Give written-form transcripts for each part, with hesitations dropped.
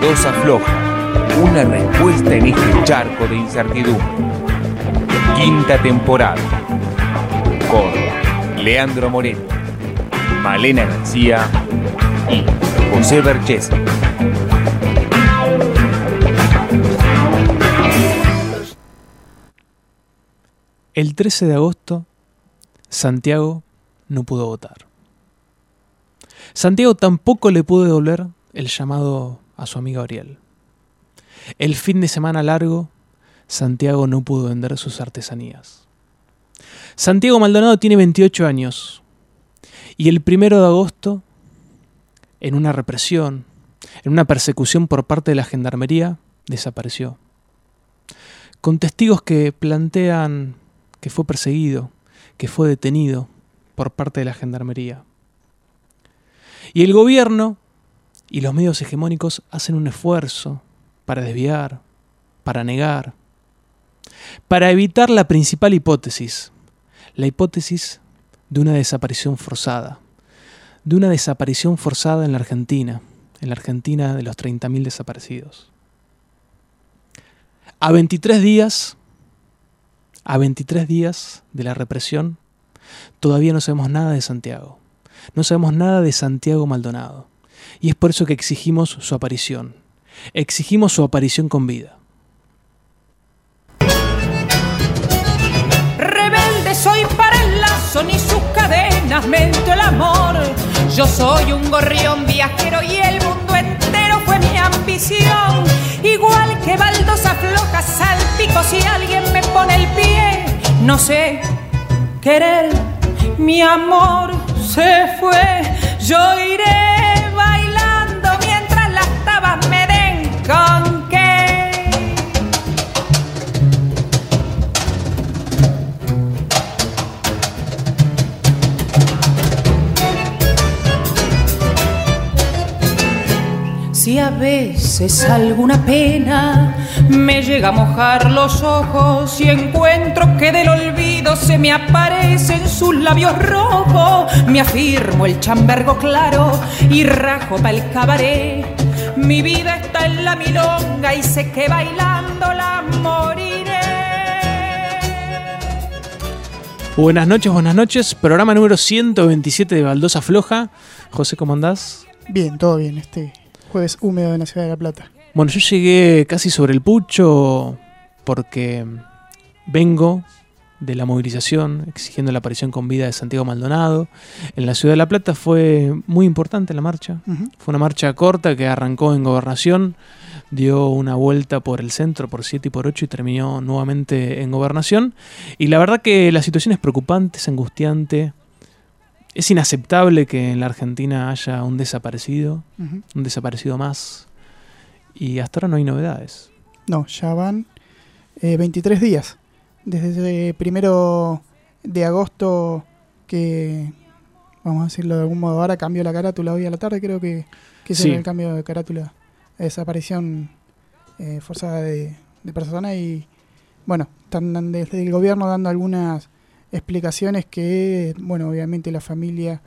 Baldosa Floja, una respuesta en este charco de incertidumbre. Quinta temporada, con Leandro Moreno, Malena García y José Berchesi. El 13 de agosto, Santiago no pudo votar. Santiago tampoco le pudo devolver el llamado a su amigo Ariel. El fin de semana largo, Santiago no pudo vender sus artesanías. Santiago Maldonado tiene 28 años y el 1 de agosto, en una represión, en una persecución por parte de la Gendarmería, desapareció. Con testigos que plantean que fue perseguido, que fue detenido por parte de la Gendarmería. Y el gobierno y los medios hegemónicos hacen un esfuerzo para desviar, para negar, para evitar la principal hipótesis, la hipótesis de una desaparición forzada, en la Argentina de los 30.000 desaparecidos. A 23 días de la represión, todavía no sabemos nada de Santiago. No sabemos nada de Santiago Maldonado. Y es por eso que exigimos su aparición. Exigimos su aparición con vida. Rebelde soy para el lazo, ni sus cadenas mento el amor. Yo soy un gorrión viajero y el mundo entero fue mi ambición. Igual que baldosa floja, salpico si alguien me pone el pie. No sé querer, mi amor se fue. Yo iré bailando mientras las tabas me den con qué. Si a veces alguna pena me llega a mojar los ojos y encuentro que del olvido se me aparecen sus labios rojos, me afirmo el chambergo claro y rajo pa' el cabaret. Mi vida está en la milonga y sé que bailando la moriré. Buenas noches. Programa número 127 de Baldosa Floja. José, ¿cómo andás? Bien, todo bien. Jueves húmedo en la ciudad de La Plata. Bueno, yo llegué casi sobre el pucho porque vengo de la movilización exigiendo la aparición con vida de Santiago Maldonado. En la ciudad de La Plata fue muy importante la marcha. Fue una marcha corta que arrancó en Gobernación, dio una vuelta por el centro, por 7 y por 8 y terminó nuevamente en Gobernación. Y la verdad que la situación es preocupante, es angustiante. Es inaceptable que en la Argentina haya un desaparecido más, y hasta ahora no hay novedades. No, ya van 23 días. Desde el 1 de agosto que, vamos a decirlo de algún modo, ahora cambió la carátula hoy a la tarde, creo que sí. Es el cambio de carátula, desaparición forzada de personas y, bueno, están desde el gobierno dando algunas explicaciones que, bueno, obviamente la familia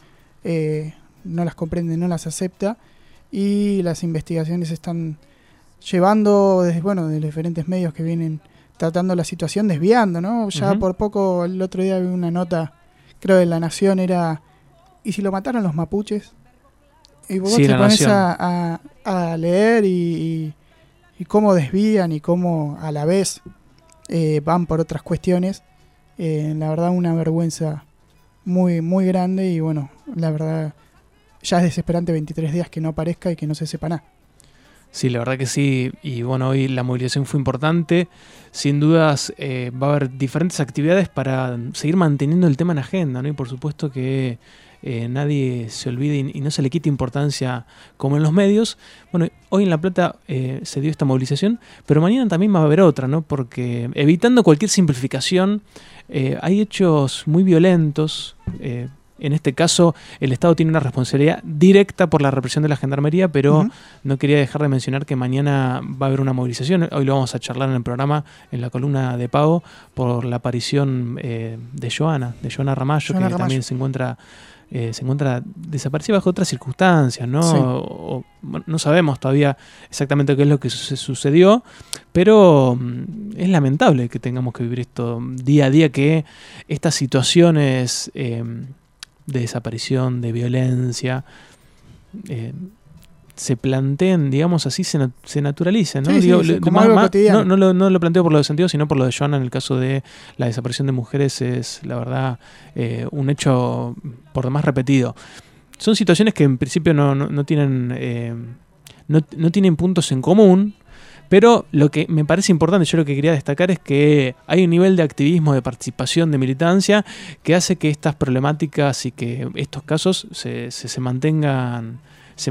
no las comprende, no las acepta, y las investigaciones se están llevando desde, de diferentes medios que vienen tratando la situación, desviando, ¿no? Ya por poco, el otro día vi una nota, creo de La Nación, era ¿y si lo mataron los mapuches? Y vos te pones a leer y cómo desvían y cómo a la vez van por otras cuestiones. La verdad una vergüenza muy, muy grande y bueno, la verdad ya es desesperante 23 días que no aparezca y que no se sepa nada. Sí, la verdad que sí, y bueno, hoy la movilización fue importante. Sin dudas va a haber diferentes actividades para seguir manteniendo el tema en agenda, ¿no? Y por supuesto que nadie se olvide y no se le quite importancia como en los medios. Bueno, hoy en La Plata se dio esta movilización, pero mañana también va a haber otra, ¿no? Porque evitando cualquier simplificación, hay hechos muy violentos. En este caso, el Estado tiene una responsabilidad directa por la represión de la Gendarmería, pero no quería dejar de mencionar que mañana va a haber una movilización. Hoy lo vamos a charlar en el programa, en la columna de Pago, por la aparición de Joana Ramallo, también se encuentra se encuentra desaparecida bajo otras circunstancias, ¿no? Sí. Bueno, no sabemos todavía exactamente qué es lo que sucedió, pero es lamentable que tengamos que vivir esto día a día, que estas situaciones de desaparición, de violencia, se planteen, digamos así, se naturalicen, ¿no? Sí, Digo, sí, como algo cotidiano. No lo planteo por lo de Santiago, sino por lo de Joana. En el caso de la desaparición de mujeres es, la verdad, un hecho por demás repetido. Son situaciones que en principio no tienen puntos en común, pero lo que me parece importante, yo lo que quería destacar es que hay un nivel de activismo, de participación, de militancia, que hace que estas problemáticas y que estos casos se mantengan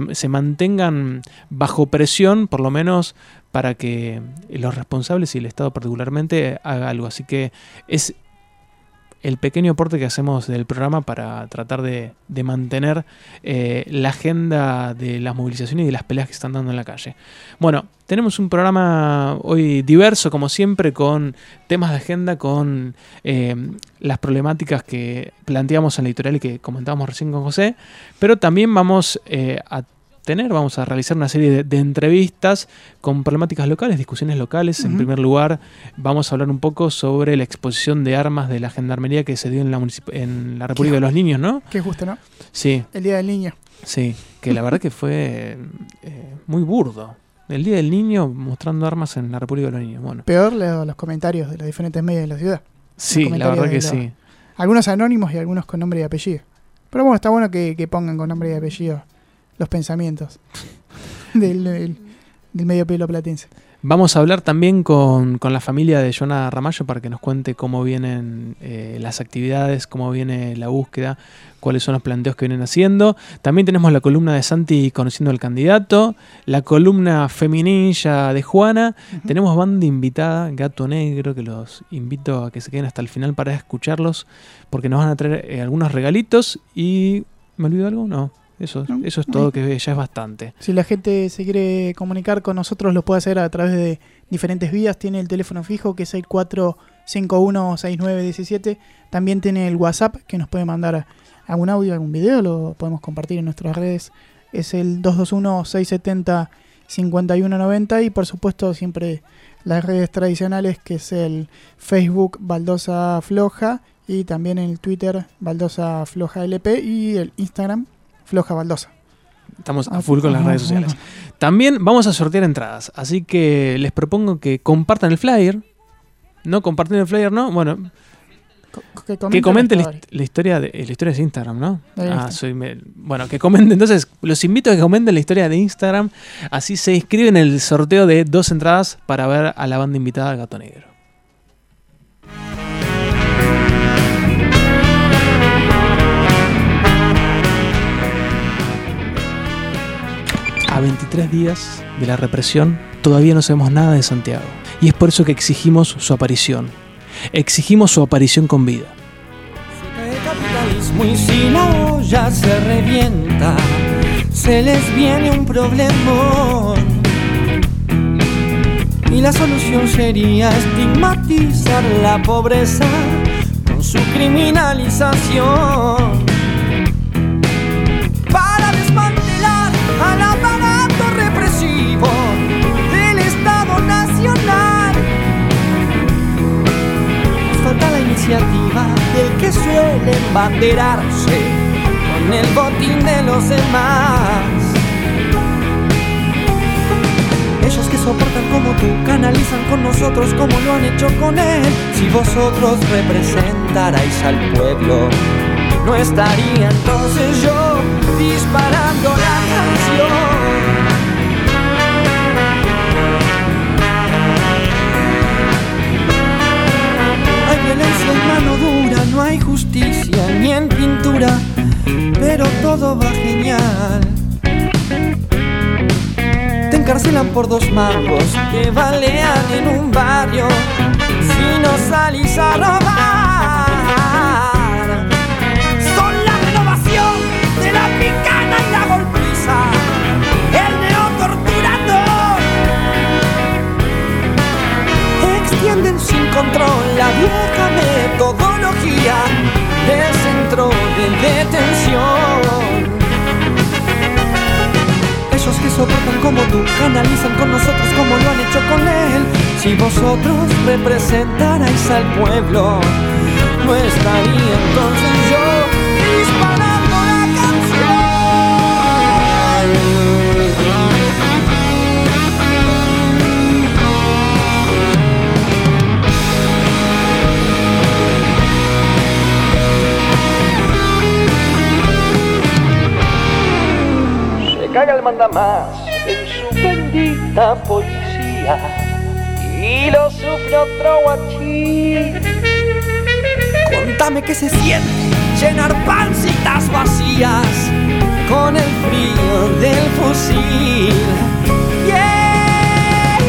bajo presión, por lo menos para que los responsables y el Estado particularmente haga algo. Así que es el pequeño aporte que hacemos del programa para tratar de mantener la agenda de las movilizaciones y de las peleas que se están dando en la calle. Bueno, tenemos un programa hoy diverso, como siempre, con temas de agenda, con las problemáticas que planteamos en la editorial y que comentábamos recién con José, pero también vamos a realizar una serie de entrevistas con problemáticas locales, discusiones locales. En primer lugar, vamos a hablar un poco sobre la exposición de armas de la Gendarmería que se dio en la República de los Niños, ¿no? Qué justo, ¿no? Sí. El Día del Niño. Sí, que la verdad que fue muy burdo. El Día del Niño mostrando armas en la República de los Niños. Bueno. Peor los comentarios de los diferentes medios de la ciudad. Sí, la verdad que sí. Algunos anónimos y algunos con nombre y apellido. Pero bueno, está bueno que pongan con nombre y apellido los pensamientos del medio pelo platense. Vamos a hablar también con la familia de Joana Ramallo para que nos cuente cómo vienen las actividades, cómo viene la búsqueda, cuáles son los planteos que vienen haciendo. También tenemos la columna de Santi conociendo al candidato, la columna feminilla de Juana. Tenemos banda invitada, Gato Negro, que los invito a que se queden hasta el final para escucharlos, porque nos van a traer algunos regalitos. Y ¿me olvido algo? No. Eso es todo, que ya es bastante. Si la gente se quiere comunicar con nosotros, lo puede hacer a través de diferentes vías. Tiene el teléfono fijo, que es el 64516917. También tiene el WhatsApp, que nos puede mandar algún audio, algún video. Lo podemos compartir en nuestras redes. Es el 221-670-5190. Y por supuesto, siempre las redes tradicionales, que es el Facebook Baldosa Floja. Y también el Twitter Baldosa Floja LP. Y el Instagram Floja Baldosa. Estamos a full con las redes sociales. También vamos a sortear entradas, así que les propongo que compartan el flyer. No comparten el flyer, ¿no? Bueno, que comenten la historia de Instagram, ¿no? Bueno, que comenten. Entonces, los invito a que comenten la historia de Instagram. Así se inscriben en el sorteo de 2 entradas para ver a la banda invitada Gato Negro. A 23 días de la represión, todavía no sabemos nada de Santiago. Y es por eso que exigimos su aparición. Exigimos su aparición con vida. Se cae el capitalismo y si la olla se revienta, se les viene un problemón. Y la solución sería estigmatizar la pobreza con su criminalización. Para desmantelar al aparato represivo del Estado Nacional. Nos falta la iniciativa del que suele embanderarse con el botín de los demás. Ellos que soportan como tú, canalizan con nosotros como lo han hecho con él. Si vosotros representarais al pueblo, no estaría entonces yo disparando la canción. Hay violencia y mano dura, no hay justicia ni en pintura, pero todo va genial. Te encarcelan por 2 mangos, te balean en un barrio si no salís a robar. De la picana y la golpiza, el neotorturador. Extienden sin control la vieja metodología del centro de detención. como tú, canalizan con nosotros como lo han hecho con él. Si vosotros representarais al pueblo, no estaría entonces yo disparando la canción. Se caga el mandamás en su bendita policía y lo sufre otro guachín. Contame qué se siente llenar pancitas vacías con el frío del fusil. Yeah,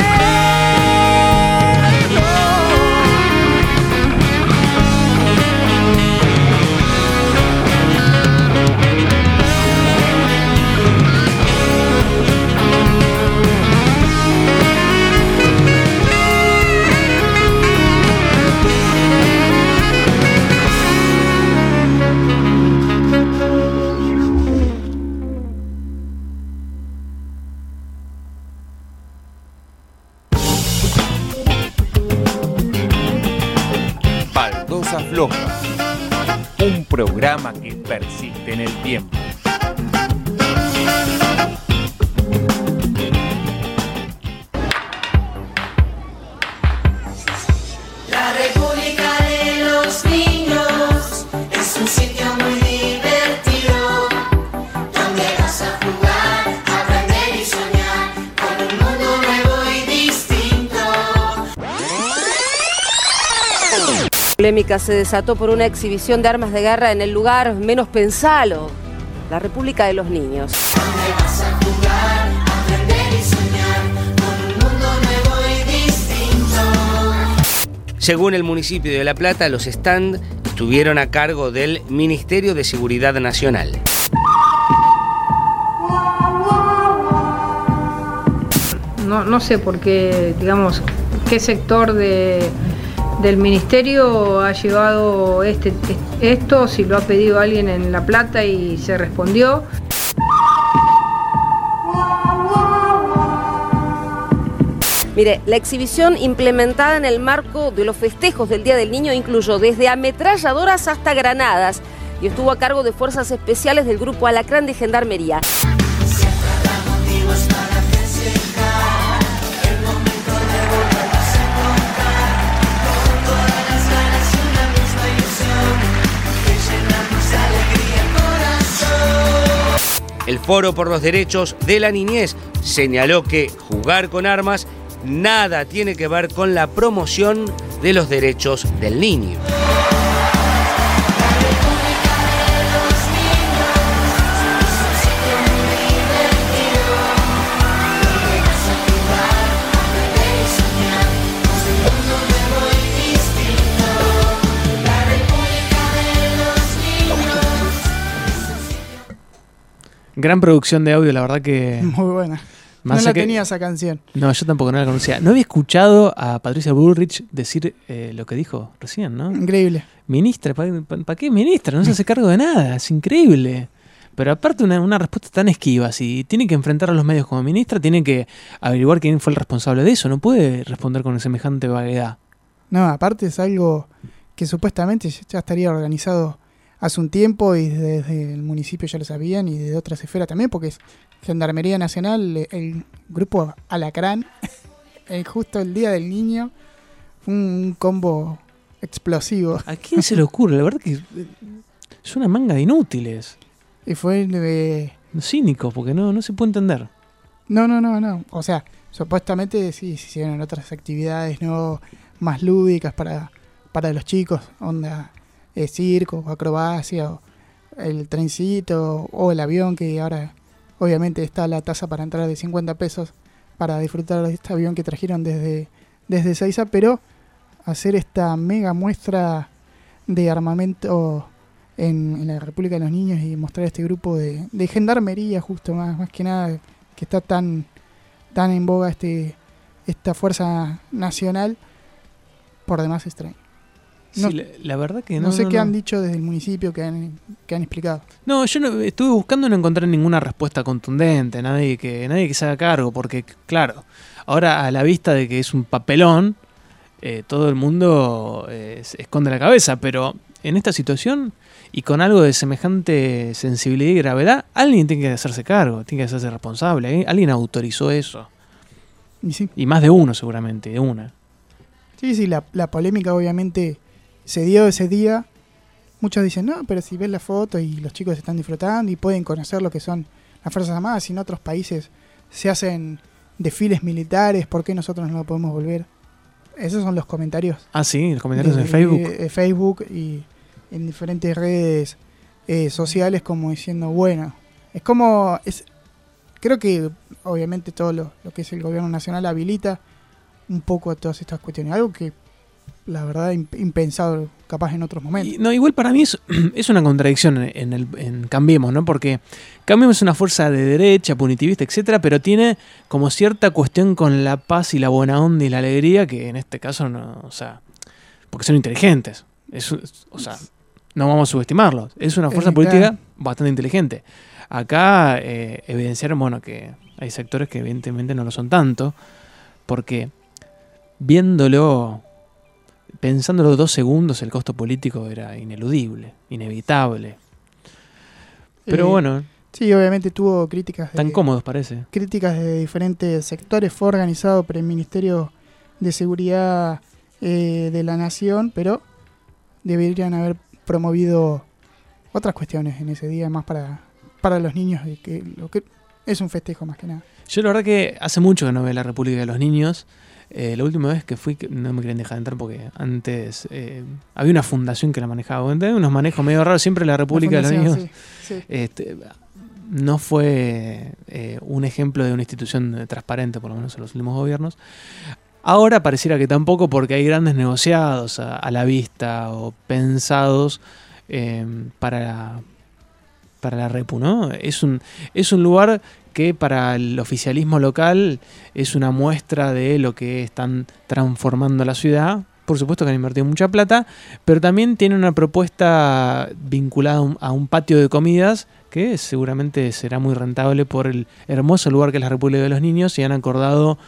yeah, no. Baldosa Floja, un programa que persiste en el tiempo. La República de los Niños es un sitio muy divertido, donde vas a jugar, aprender y soñar con un mundo nuevo y distinto. La polémica se desató por una exhibición de armas de guerra en el lugar menos pensado, la República de los Niños. Donde vas a jugar, aprender y soñar con un mundo nuevo y distinto. Según el municipio de La Plata, los stands estuvieron a cargo del Ministerio de Seguridad Nacional. No sé por qué, digamos, qué sector del ministerio ha llevado esto, si lo ha pedido alguien en La Plata y se respondió. Mire, la exhibición implementada en el marco de los festejos del Día del Niño incluyó desde ametralladoras hasta granadas y estuvo a cargo de fuerzas especiales del Grupo Alacrán de Gendarmería. El Foro por los Derechos de la Niñez señaló que jugar con armas nada tiene que ver con la promoción de los derechos del niño. Gran producción de audio, la verdad que... Muy buena. Más No la que- tenía esa canción. No, yo tampoco no la conocía. No había escuchado a Patricia Bullrich decir lo que dijo recién, ¿no? Increíble. Ministra, ¿para qué ministra? No se hace cargo de nada, es increíble. Pero aparte una respuesta tan esquiva, si tiene que enfrentar a los medios como ministra, tiene que averiguar quién fue el responsable de eso, no puede responder con semejante vaguedad. No, aparte es algo que supuestamente ya estaría organizado hace un tiempo y desde el municipio ya lo sabían y de otras esferas también, porque es Gendarmería Nacional, el grupo Alacrán, justo el Día del Niño, un combo explosivo. ¿A quién se le ocurre? La verdad que es una manga de inútiles. Y fue Cínicos, porque no se puede entender. No. O sea, supuestamente sí se hicieron otras actividades no más lúdicas para los chicos, onda circo, acrobacia, o el trencito o el avión, que ahora obviamente está la tasa para entrar de 50 pesos para disfrutar de este avión que trajeron desde Ezeiza, pero hacer esta mega muestra de armamento en la República de los Niños y mostrar este grupo de gendarmería justo más que nada, que está tan en boga esta fuerza nacional, por demás extraño. No, Sí, la verdad que no sé qué han dicho desde el municipio, que han explicado. No, yo estuve buscando y no encontré ninguna respuesta contundente, nadie que se haga cargo, porque claro, ahora a la vista de que es un papelón, todo el mundo se esconde la cabeza, pero en esta situación y con algo de semejante sensibilidad y gravedad, alguien tiene que hacerse cargo, tiene que hacerse responsable, alguien autorizó eso. Y sí, Y más de uno seguramente, de una. sí, la polémica obviamente se dio ese día. Muchos dicen, no, pero si ves la foto y los chicos están disfrutando y pueden conocer lo que son las Fuerzas Armadas, y en otros países se hacen desfiles militares, ¿por qué nosotros no lo podemos volver? Esos son los comentarios. Ah, sí, los comentarios en Facebook. Facebook y en diferentes redes sociales, como diciendo, bueno, es como... creo que obviamente todo lo que es el gobierno nacional habilita un poco todas estas cuestiones. Algo que la verdad impensado capaz en otros momentos. Igual para mí es una contradicción en Cambiemos, ¿no? Porque Cambiemos es una fuerza de derecha, punitivista, etcétera, pero tiene como cierta cuestión con la paz y la buena onda y la alegría, que en este caso no, o sea, porque son inteligentes. O sea, no vamos a subestimarlos. Es una fuerza política bastante inteligente. Acá evidenciaron, bueno, que hay sectores que evidentemente no lo son tanto, porque pensándolo 2 segundos, el costo político era ineludible, inevitable. Pero bueno. Sí, obviamente tuvo críticas. Tan cómodos parece. Críticas de diferentes sectores. Fue organizado por el Ministerio de Seguridad de la Nación, pero deberían haber promovido otras cuestiones en ese día, más para los niños, que lo que es un festejo más que nada. Yo la verdad que hace mucho que no veo la República de los Niños. La última vez que fui, no me querían dejar entrar porque antes había una fundación que la manejaba. Unos manejos medio raros. Siempre la República de los Niños sí. No fue un ejemplo de una institución transparente, por lo menos en los últimos gobiernos. Ahora pareciera que tampoco, porque hay grandes negociados a la vista o pensados para la Repu, ¿no? Es un lugar que para el oficialismo local es una muestra de lo que están transformando la ciudad. Por supuesto que han invertido mucha plata, pero también tiene una propuesta vinculada a un patio de comidas que seguramente será muy rentable por el hermoso lugar que es la República de los Niños, y han acordado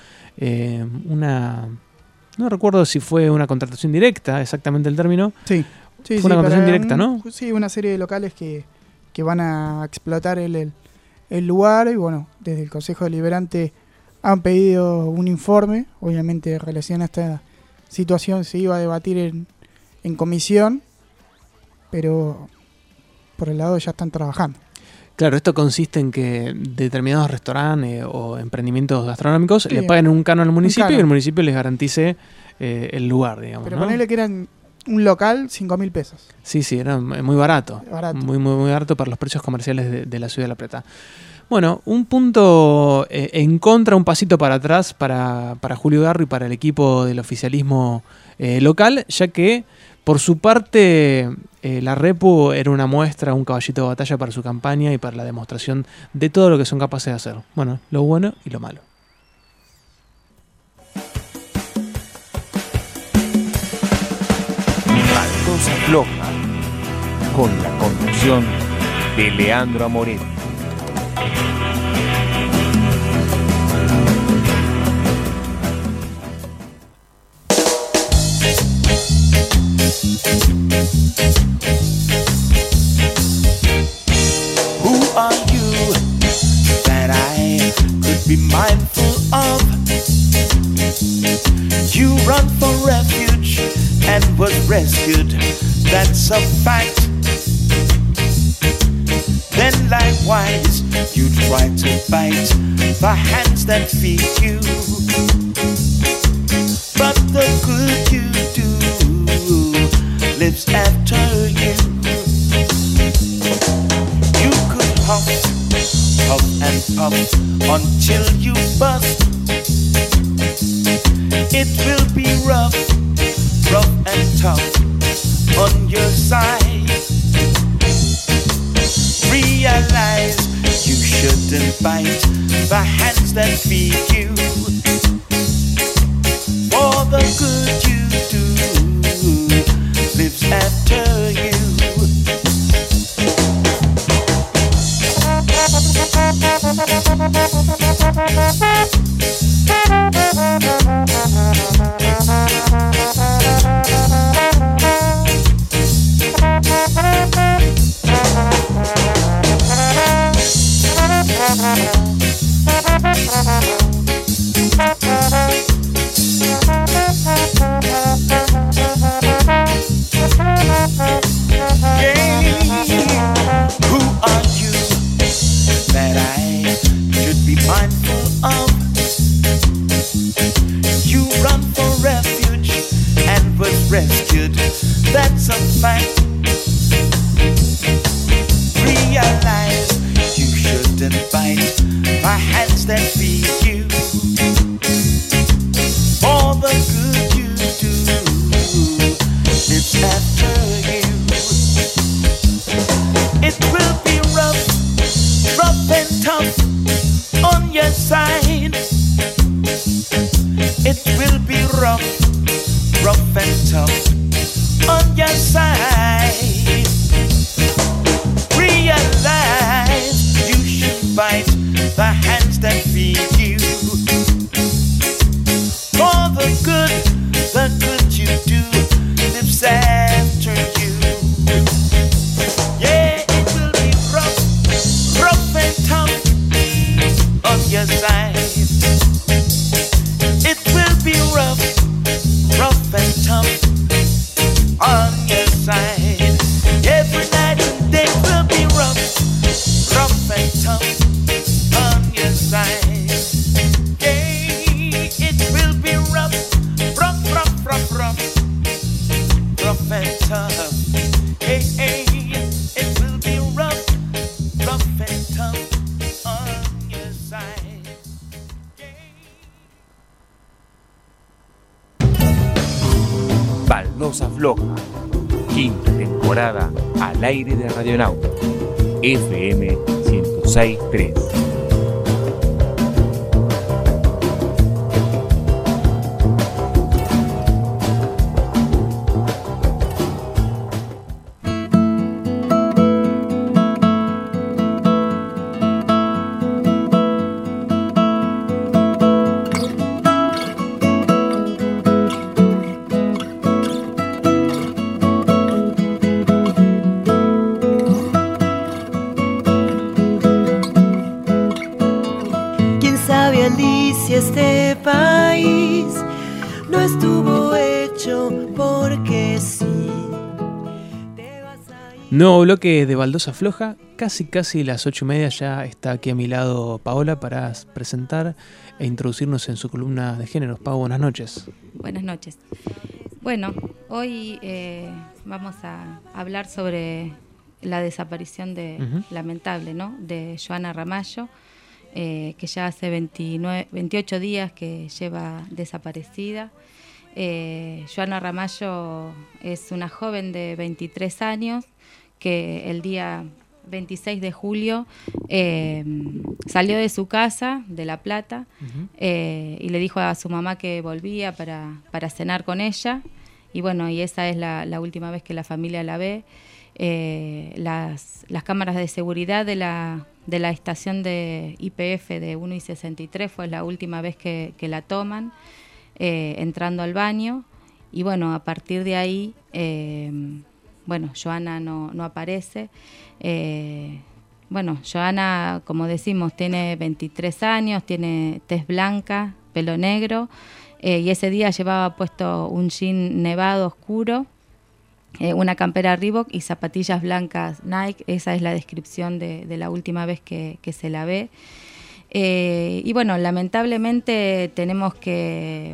no recuerdo si fue una contratación directa, exactamente el término. Sí, fue una contratación directa, ¿no? Sí, una serie de locales que van a explotar el lugar, y bueno, desde el Consejo Deliberante han pedido un informe. Obviamente en relación a esta situación se iba a debatir en comisión, pero por el lado ya están trabajando. Claro, esto consiste en que determinados restaurantes o emprendimientos gastronómicos le paguen un canon al municipio y el municipio les garantice el lugar, digamos. Pero ¿no? ponele que eran un local, 5.000 pesos. Sí, era muy barato. Muy, muy, muy barato para los precios comerciales de la ciudad de La Plata. Bueno, un punto en contra, un pasito para atrás para Julio Garro y para el equipo del oficialismo local, ya que por su parte la Repu era una muestra, un caballito de batalla para su campaña y para la demostración de todo lo que son capaces de hacer. Bueno, lo bueno y lo malo. Baldosa Floja, con la conducción de Leandro Amoretti. Who are you that I could be mindful of? You run for refuge and was rescued, that's a fact. Then likewise you try to bite the hands that feed you, but the good you do lives after you. You could huff and puff until you bust. It will be rough and tough on your side. Realize you shouldn't bite the hands that feed you, for the good you do Who are you that I should be mindful of? You run for refuge and was rescued. That's a fact. Realize you shouldn't bite my hands that feed you. All the good you do lives after you. It will be rough, rough and tough on your side. It will be rough, rough and tough on your side. Realize you should bite the hands that feed you. For the good you do lives after you. Yeah, it will be rough, rough and tough on your side. It will be rough, rough and tough on your side. Every night and day will be rough, rough and tough on your side. Yeah, it will be rough, rough, rough, rough, rough, rough and tough. Hey, hey, it will be rough, rough and tough on your side. Baldosa Floja, quinta temporada al aire de Radionauta, FM 106.3. Este país no estuvo hecho porque sí. Nuevo bloque de Baldosa Floja, casi las 8:30. Ya está aquí a mi lado Paola para presentar e introducirnos en su columna de géneros. Pau, buenas noches. Buenas noches. Bueno, hoy vamos a hablar sobre la desaparición lamentable, ¿no?, de Joana Ramallo, que ya hace 28 días que lleva desaparecida. Joana Ramallo es una joven de 23 años que el día 26 de julio salió de su casa, de La Plata, y le dijo a su mamá que volvía para cenar con ella. Y bueno, y esa es la última vez que la familia la ve. Las cámaras de seguridad de la estación de YPF de 1 y 63 fue la última vez que la toman, entrando al baño. Y bueno, a partir de ahí, Joana no aparece. Joana, como decimos, tiene 23 años, tiene tez blanca, pelo negro, y ese día llevaba puesto un jean nevado oscuro, una campera Reebok y zapatillas blancas Nike. Esa es la descripción de la última vez que se la ve. Y bueno, lamentablemente tenemos que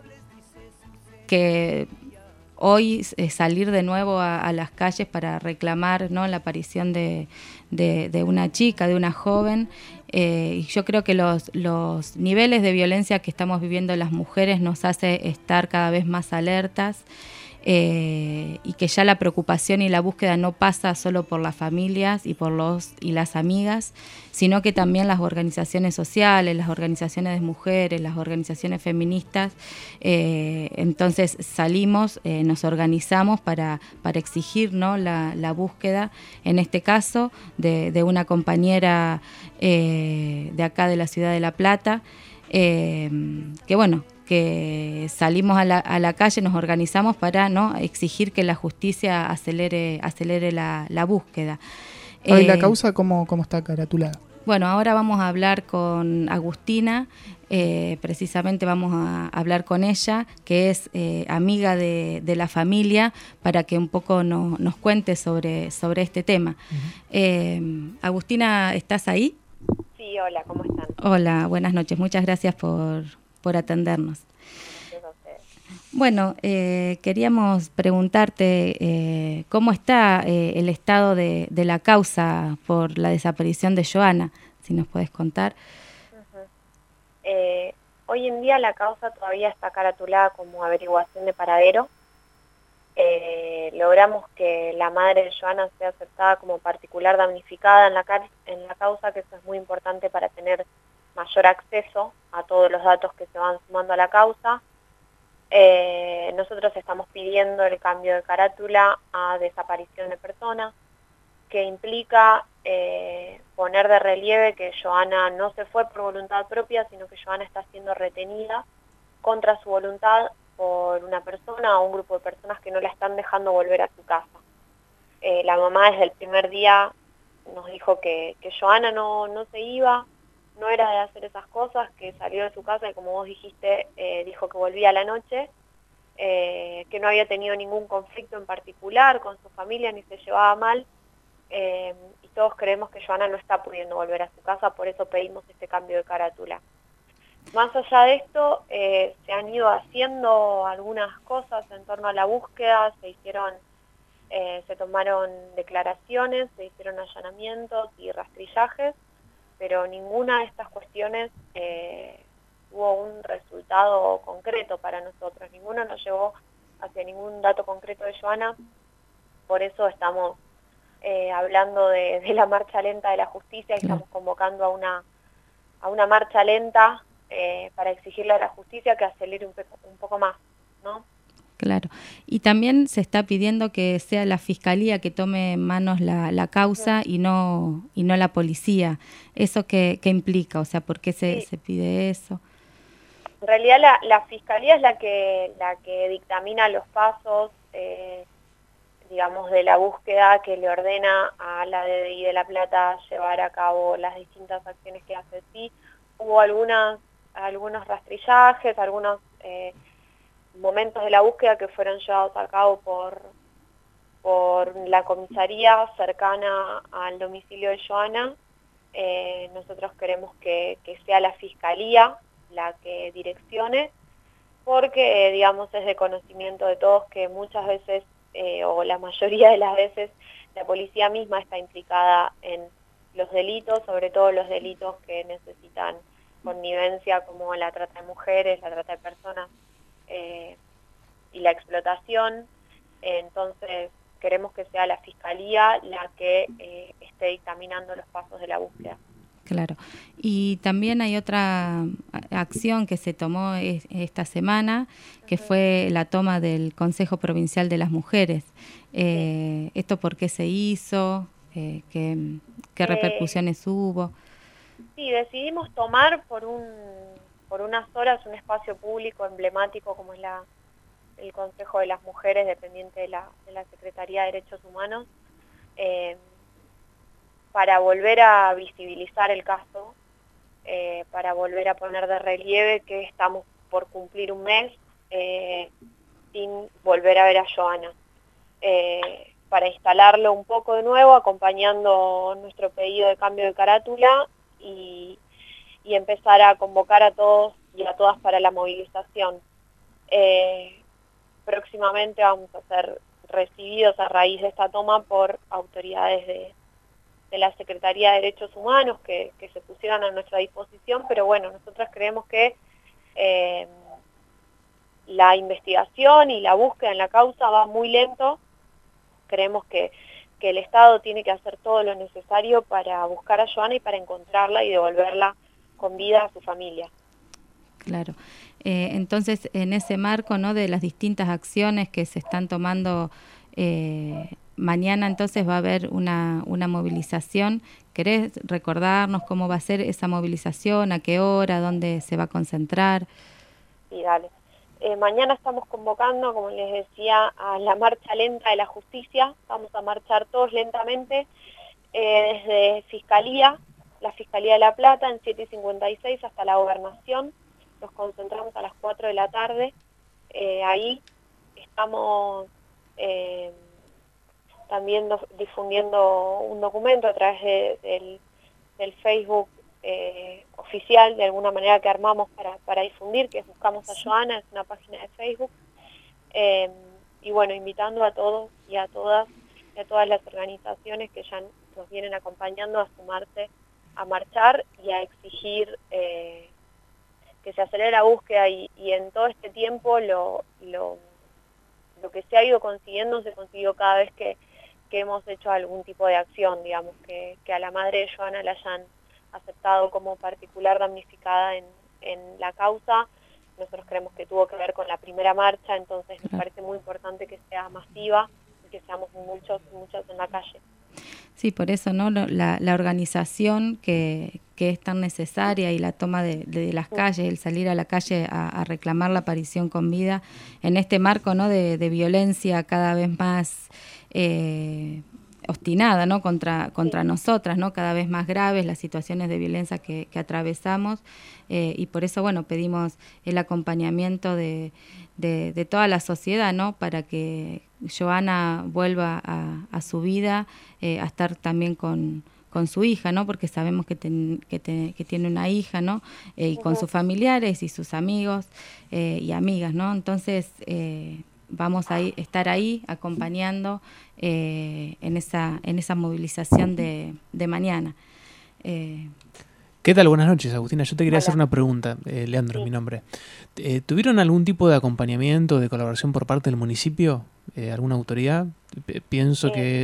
hoy salir de nuevo a las calles para reclamar, ¿no?, la aparición de una chica, de una joven. Y yo creo que los niveles de violencia que estamos viviendo las mujeres nos hace estar cada vez más alertas. y que ya la preocupación y la búsqueda no pasa solo por las familias y por los y las amigas, sino que también las organizaciones sociales, las organizaciones de mujeres, las organizaciones feministas. Entonces salimos, nos organizamos para exigir, ¿no?, la búsqueda, en este caso, de una compañera de acá de la ciudad de La Plata, que bueno, que salimos a la calle, nos organizamos para, ¿no?, exigir que la justicia acelere la búsqueda. ¿Y la causa cómo está caratulada? Bueno, ahora vamos a hablar con Agustina, precisamente vamos a hablar con ella, que es amiga de la familia, para que un poco nos cuente sobre este tema. Agustina, ¿estás ahí? Sí, hola, ¿cómo están? Hola, buenas noches, muchas gracias por atendernos. Bueno, queríamos preguntarte cómo está el estado de la causa por la desaparición de Joana, si nos puedes contar. Hoy en día la causa todavía está caratulada como averiguación de paradero. Logramos que la madre de Joana sea aceptada como particular damnificada en la causa, que eso es muy importante para tener mayor acceso a todos los datos que se van sumando a la causa. Nosotros estamos pidiendo el cambio de carátula a desaparición de persona, que implica poner de relieve que Joana no se fue por voluntad propia, sino que Joana está siendo retenida contra su voluntad por una persona o un grupo de personas que no la están dejando volver a su casa. La mamá desde el primer día nos dijo que Joana no se iba, no era de hacer esas cosas, que salió de su casa y, como vos dijiste, dijo que volvía a la noche, que no había tenido ningún conflicto en particular con su familia ni se llevaba mal, y todos creemos que Joana no está pudiendo volver a su casa, por eso pedimos este cambio de carátula. Más allá de esto, se han ido haciendo algunas cosas en torno a la búsqueda, se tomaron declaraciones, se hicieron allanamientos y rastrillajes, pero ninguna de estas cuestiones tuvo un resultado concreto para nosotros. Ninguna nos llevó hacia ningún dato concreto de Joana, por eso estamos hablando de la marcha lenta de la justicia y estamos convocando a una marcha lenta para exigirle a la justicia que acelere un poco más, ¿no? Claro. Y también se está pidiendo que sea la Fiscalía que tome en manos la causa y no la policía. ¿Eso qué implica? O sea, ¿por qué se pide eso? En realidad la Fiscalía es la que dictamina los pasos, digamos, de la búsqueda, que le ordena a la DDI de La Plata llevar a cabo las distintas acciones que hace. Sí, hubo algunos rastrillajes, algunos momentos de la búsqueda que fueron llevados a cabo por la comisaría cercana al domicilio de Joana. Nosotros queremos que sea la Fiscalía la que direccione, porque digamos es de conocimiento de todos que muchas veces, o la mayoría de las veces, la policía misma está implicada en los delitos, sobre todo los delitos que necesitan connivencia, como la trata de mujeres, la trata de personas, y la explotación. Entonces queremos que sea la Fiscalía la que esté dictaminando los pasos de la búsqueda. Claro. Y también hay otra acción que se tomó esta semana, que fue la toma del Consejo Provincial de las Mujeres. ¿Esto por qué se hizo? ¿Qué repercusiones hubo? Sí, decidimos tomar por unas horas un espacio público emblemático como es el Consejo de las Mujeres, dependiente de la Secretaría de Derechos Humanos, para volver a visibilizar el caso, para volver a poner de relieve que estamos por cumplir un mes sin volver a ver a Joana, para instalarlo un poco de nuevo, acompañando nuestro pedido de cambio de carátula y empezar a convocar a todos y a todas para la movilización. Próximamente vamos a ser recibidos a raíz de esta toma por autoridades de la Secretaría de Derechos Humanos que se pusieron a nuestra disposición, pero bueno, nosotros creemos que la investigación y la búsqueda en la causa va muy lento. Creemos que el Estado tiene que hacer todo lo necesario para buscar a Joana y para encontrarla y devolverla con vida a su familia. Claro. Entonces, en ese marco, ¿no?, de las distintas acciones que se están tomando, mañana entonces va a haber una movilización. ¿Querés recordarnos cómo va a ser esa movilización, a qué hora, dónde se va a concentrar? Sí, dale. Mañana estamos convocando, como les decía, a la marcha lenta de la justicia. Vamos a marchar todos lentamente desde Fiscalía, la Fiscalía de La Plata, en 7:56 hasta la Gobernación. Nos concentramos a las 4 de la tarde. Ahí estamos también difundiendo un documento a través del Facebook oficial, de alguna manera, que armamos para difundir, que es Buscamos a Joana, es una página de Facebook. Y bueno, invitando a todos y a todas las organizaciones que ya nos vienen acompañando a sumarse a marchar y a exigir que se acelere la búsqueda, y en todo este tiempo lo que se ha ido consiguiendo se consiguió cada vez que hemos hecho algún tipo de acción, digamos, que a la madre de Joana la hayan aceptado como particular damnificada en la causa. Nosotros creemos que tuvo que ver con la primera marcha, entonces nos parece muy importante que sea masiva y que seamos muchos y muchas en la calle. Sí, por eso, ¿no?, la organización que es tan necesaria, y la toma de las calles, el salir a la calle a reclamar la aparición con vida en este marco, ¿no?, de violencia cada vez más obstinada, ¿no?, contra nosotras, ¿no?, cada vez más graves las situaciones de violencia que atravesamos, y por eso, bueno, pedimos el acompañamiento de toda la sociedad, ¿no?, para que Joana vuelva a su vida, a estar también con su hija, ¿no?, porque sabemos que tiene una hija, ¿no?, y con sus familiares y sus amigos y amigas, ¿no? Entonces vamos a estar ahí acompañando en esa movilización de mañana. ¿Qué tal? Buenas noches, Agustina. Yo te quería hacer una pregunta. Leandro es mi nombre. ¿Tuvieron algún tipo de acompañamiento, de colaboración por parte del municipio? ¿Alguna autoridad? Pienso que...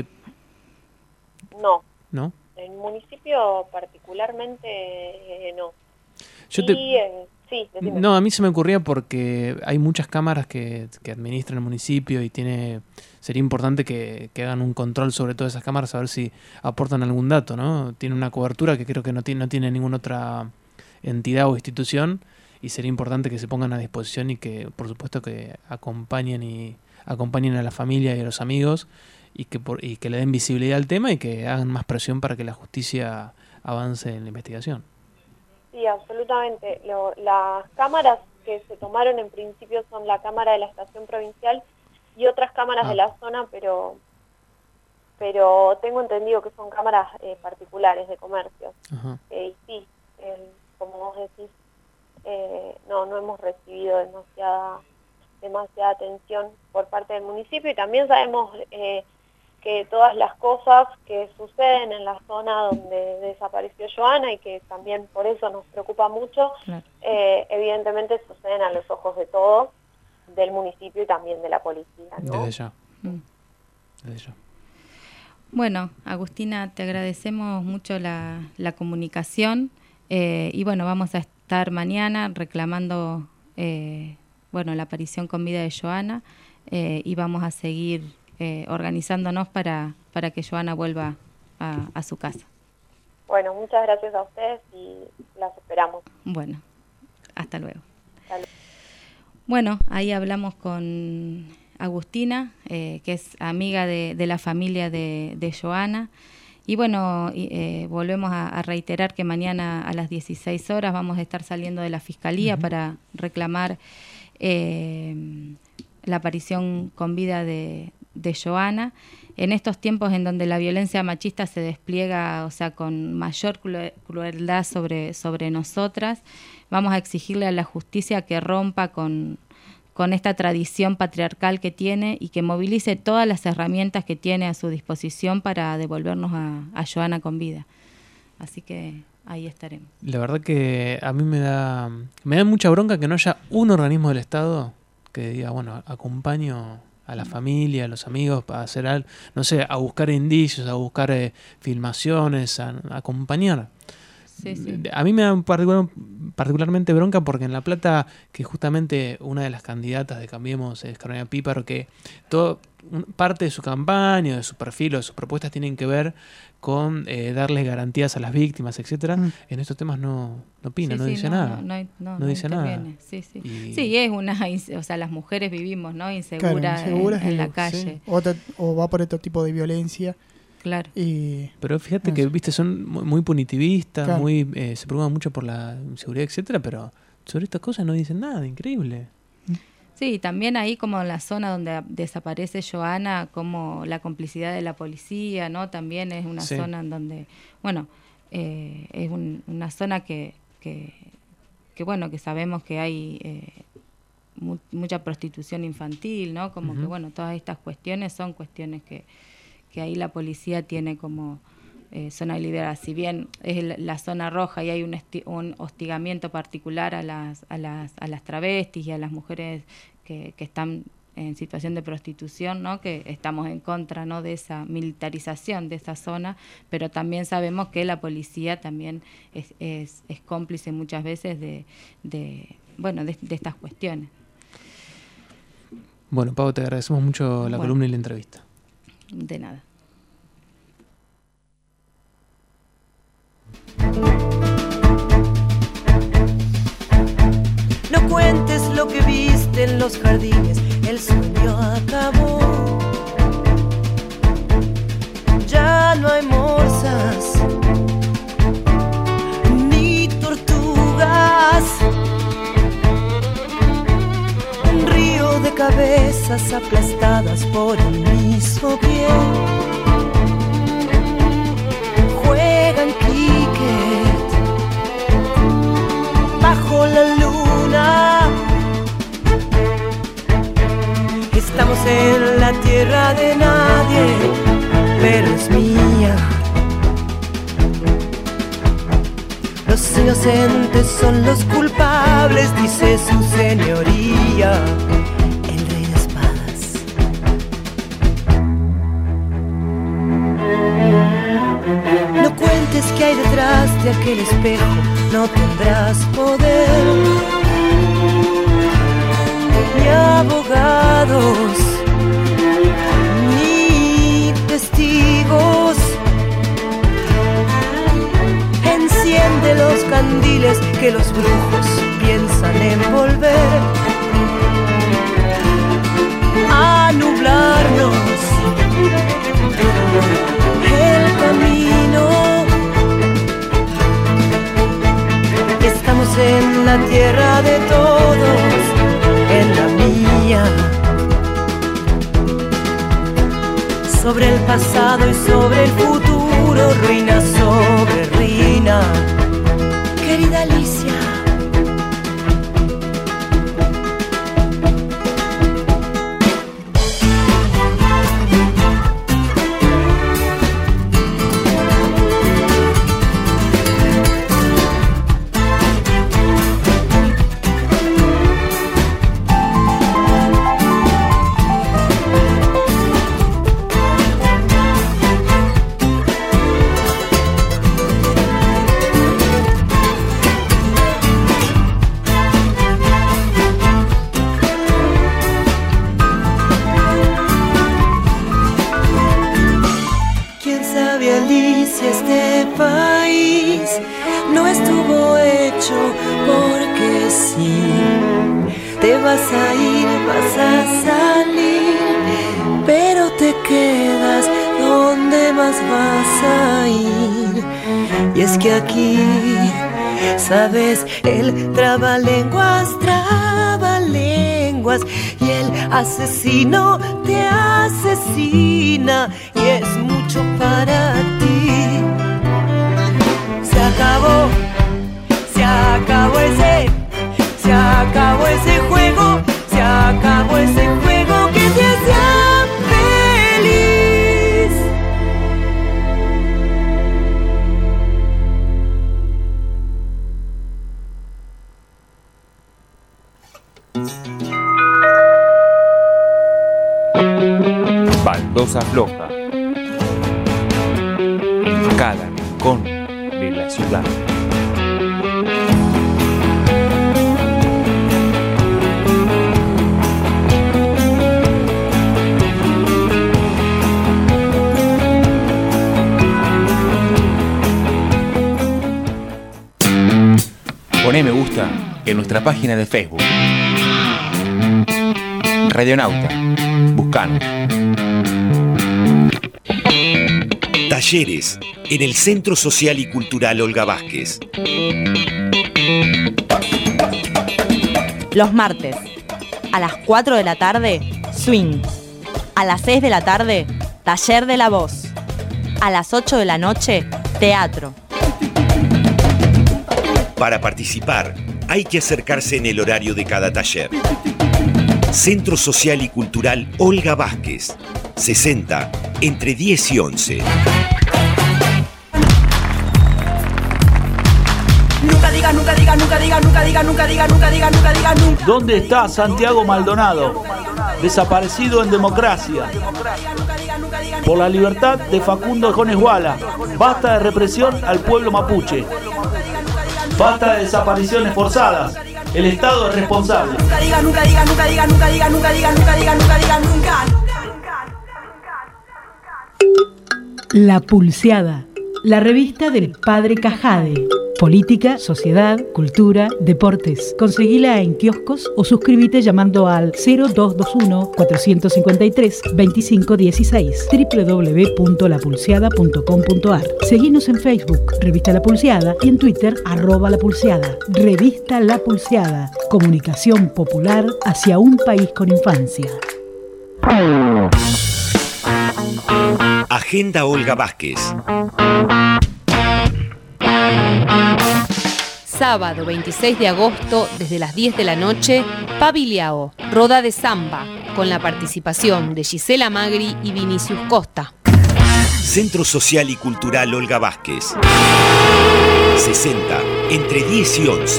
No. ¿No? El municipio particularmente no. Sí, decime. No, a mí se me ocurría porque hay muchas cámaras que administran el municipio y sería importante que hagan un control sobre todas esas cámaras, a ver si aportan algún dato, ¿no? Tiene una cobertura que creo que no tiene ninguna otra entidad o institución, y sería importante que se pongan a disposición y que, por supuesto, que acompañen a la familia y a los amigos, y que le den visibilidad al tema y que hagan más presión para que la justicia avance en la investigación. Sí, absolutamente. Las cámaras que se tomaron en principio son la cámara de la estación provincial y otras cámaras de la zona, pero tengo entendido que son cámaras particulares de comercio. Y sí, como vos decís, no hemos recibido demasiada atención por parte del municipio, y también sabemos que todas las cosas que suceden en la zona donde desapareció Joana, y que también por eso nos preocupa mucho, Claro. Evidentemente suceden a los ojos de todos, del municipio y también de la policía, ¿no? Desde ya. Bueno, Agustina, te agradecemos mucho la comunicación, y bueno, vamos a estar mañana reclamando la aparición con vida de Joana, y vamos a seguir organizándonos para que Joana vuelva a su casa. Bueno, muchas gracias a ustedes y las esperamos. Bueno, hasta luego. Hasta luego. Bueno, ahí hablamos con Agustina, que es amiga de la familia de Joana. Y bueno, volvemos a reiterar que mañana a las 16 horas vamos a estar saliendo de la Fiscalía para reclamar la aparición con vida de Joana. En estos tiempos en donde la violencia machista se despliega, o sea, con mayor crueldad sobre nosotras, vamos a exigirle a la justicia que rompa con esta tradición patriarcal que tiene y que movilice todas las herramientas que tiene a su disposición para devolvernos a Joana con vida. Así que ahí estaremos. La verdad que a mí me da mucha bronca que no haya un organismo del Estado que diga, bueno, acompaño a la familia, a los amigos, para hacer algo, no sé, a buscar indicios, a buscar filmaciones, a acompañar. Sí, sí. A mí me da particularmente bronca porque en La Plata, que justamente una de las candidatas de Cambiemos es Carolina Píparo, que parte de su campaña, de su perfil o de sus propuestas tienen que ver con darles garantías a las víctimas, etcétera. En estos temas no opina, Sí, no sí, dice nada. No dice nada. interviene. Sí, sí. Sí, es o sea, las mujeres vivimos, ¿no? Inseguras, Claro, inseguras en la sí. calle. O va por otro tipo de violencia. Claro. Pero fíjate que, viste, son muy punitivistas, Claro. se preocupan mucho por la inseguridad, etcétera, pero sobre estas cosas no dicen nada, increíble. Sí, también ahí como en la zona donde desaparece Joana, como la complicidad de la policía, ¿no? También es una zona en donde, bueno, es una zona que bueno, que sabemos que hay mucha prostitución infantil, ¿no? Como que, bueno, todas estas cuestiones son cuestiones que ahí la policía tiene como zona liberada. Si bien es la zona roja y hay un hostigamiento particular a las travestis y a las mujeres que están en situación de prostitución, ¿no? Que estamos en contra, ¿no? de esa militarización de esa zona, pero también sabemos que la policía también es cómplice muchas veces de estas cuestiones. Bueno, Pau, te agradecemos mucho la columna y la entrevista. De nada. No cuentes lo que viste en los jardines, el sueño acabó. Ya no hay morsas ni tortugas. Un río de cabezas aplastadas por el mismo pie. Juegan cricket bajo la luna. Estamos en la tierra de nadie, pero es mía. Los inocentes son los culpables, dice su señoría, el rey de espadas. No cuentes que hay detrás de aquel espejo, no tendrás poder, ni abogados, ni testigos. Enciende los candiles que los brujos piensan envolver, a nublarnos el camino. Estamos en la tierra de todos, en la mía. Sobre el pasado y sobre el futuro, ruina sobre ruina. Querida Alicia, vas a ir, vas a salir, pero te quedas donde más vas a ir. Y es que aquí, sabes, el trabalenguas, y el asesino te asesina, y es mucho para ti. Se acabó ese juego, se acabó ese juego que te hacía feliz. afloja en cada rincón de la ciudad. Poné me gusta en nuestra página de Facebook. Radionauta. Buscanos. Talleres en el Centro Social y Cultural Olga Vázquez. Los martes, a las 4 de la tarde, swing. A las 6 de la tarde, taller de la voz. A las 8 de la noche, teatro. Para participar, hay que acercarse en el horario de cada taller. Centro Social y Cultural Olga Vázquez, 60, entre 10 y 11. Nunca diga, nunca diga, nunca diga, nunca diga, nunca diga, nunca diga, nunca diga, nunca. ¿Dónde está Santiago Maldonado? Desaparecido en democracia. Por la libertad de Facundo Jones-Wala. Basta de represión al pueblo mapuche. Basta de desapariciones forzadas. El Estado es responsable. Nunca diga, nunca diga, nunca diga, nunca diga, nunca diga, nunca diga, nunca diga, nunca. La Pulseada, la revista del Padre Cajade. Política, sociedad, cultura, deportes. Conseguila en kioscos o suscríbete llamando al 0221-453-2516 www.lapulseada.com.ar. Seguinos en Facebook, Revista La Pulseada, y en Twitter, @lapulseada. Revista La Pulseada. Comunicación popular hacia un país con infancia. Agenda Olga Vázquez. Sábado 26 de agosto, desde las 10 de la noche, Pabiliao, Roda de Samba, con la participación de Gisela Magri y Vinicius Costa. Centro Social y Cultural Olga Vázquez, 60, entre 10 y 11.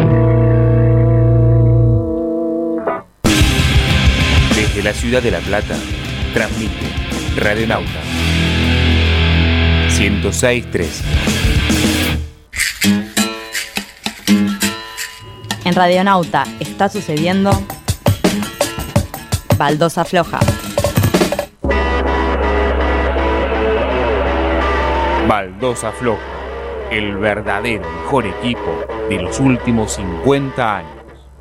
Desde la ciudad de La Plata, transmite Radionauta 106.3. En Radionauta está sucediendo Baldosa Floja. Baldosa Floja, el verdadero mejor equipo de los últimos 50 años.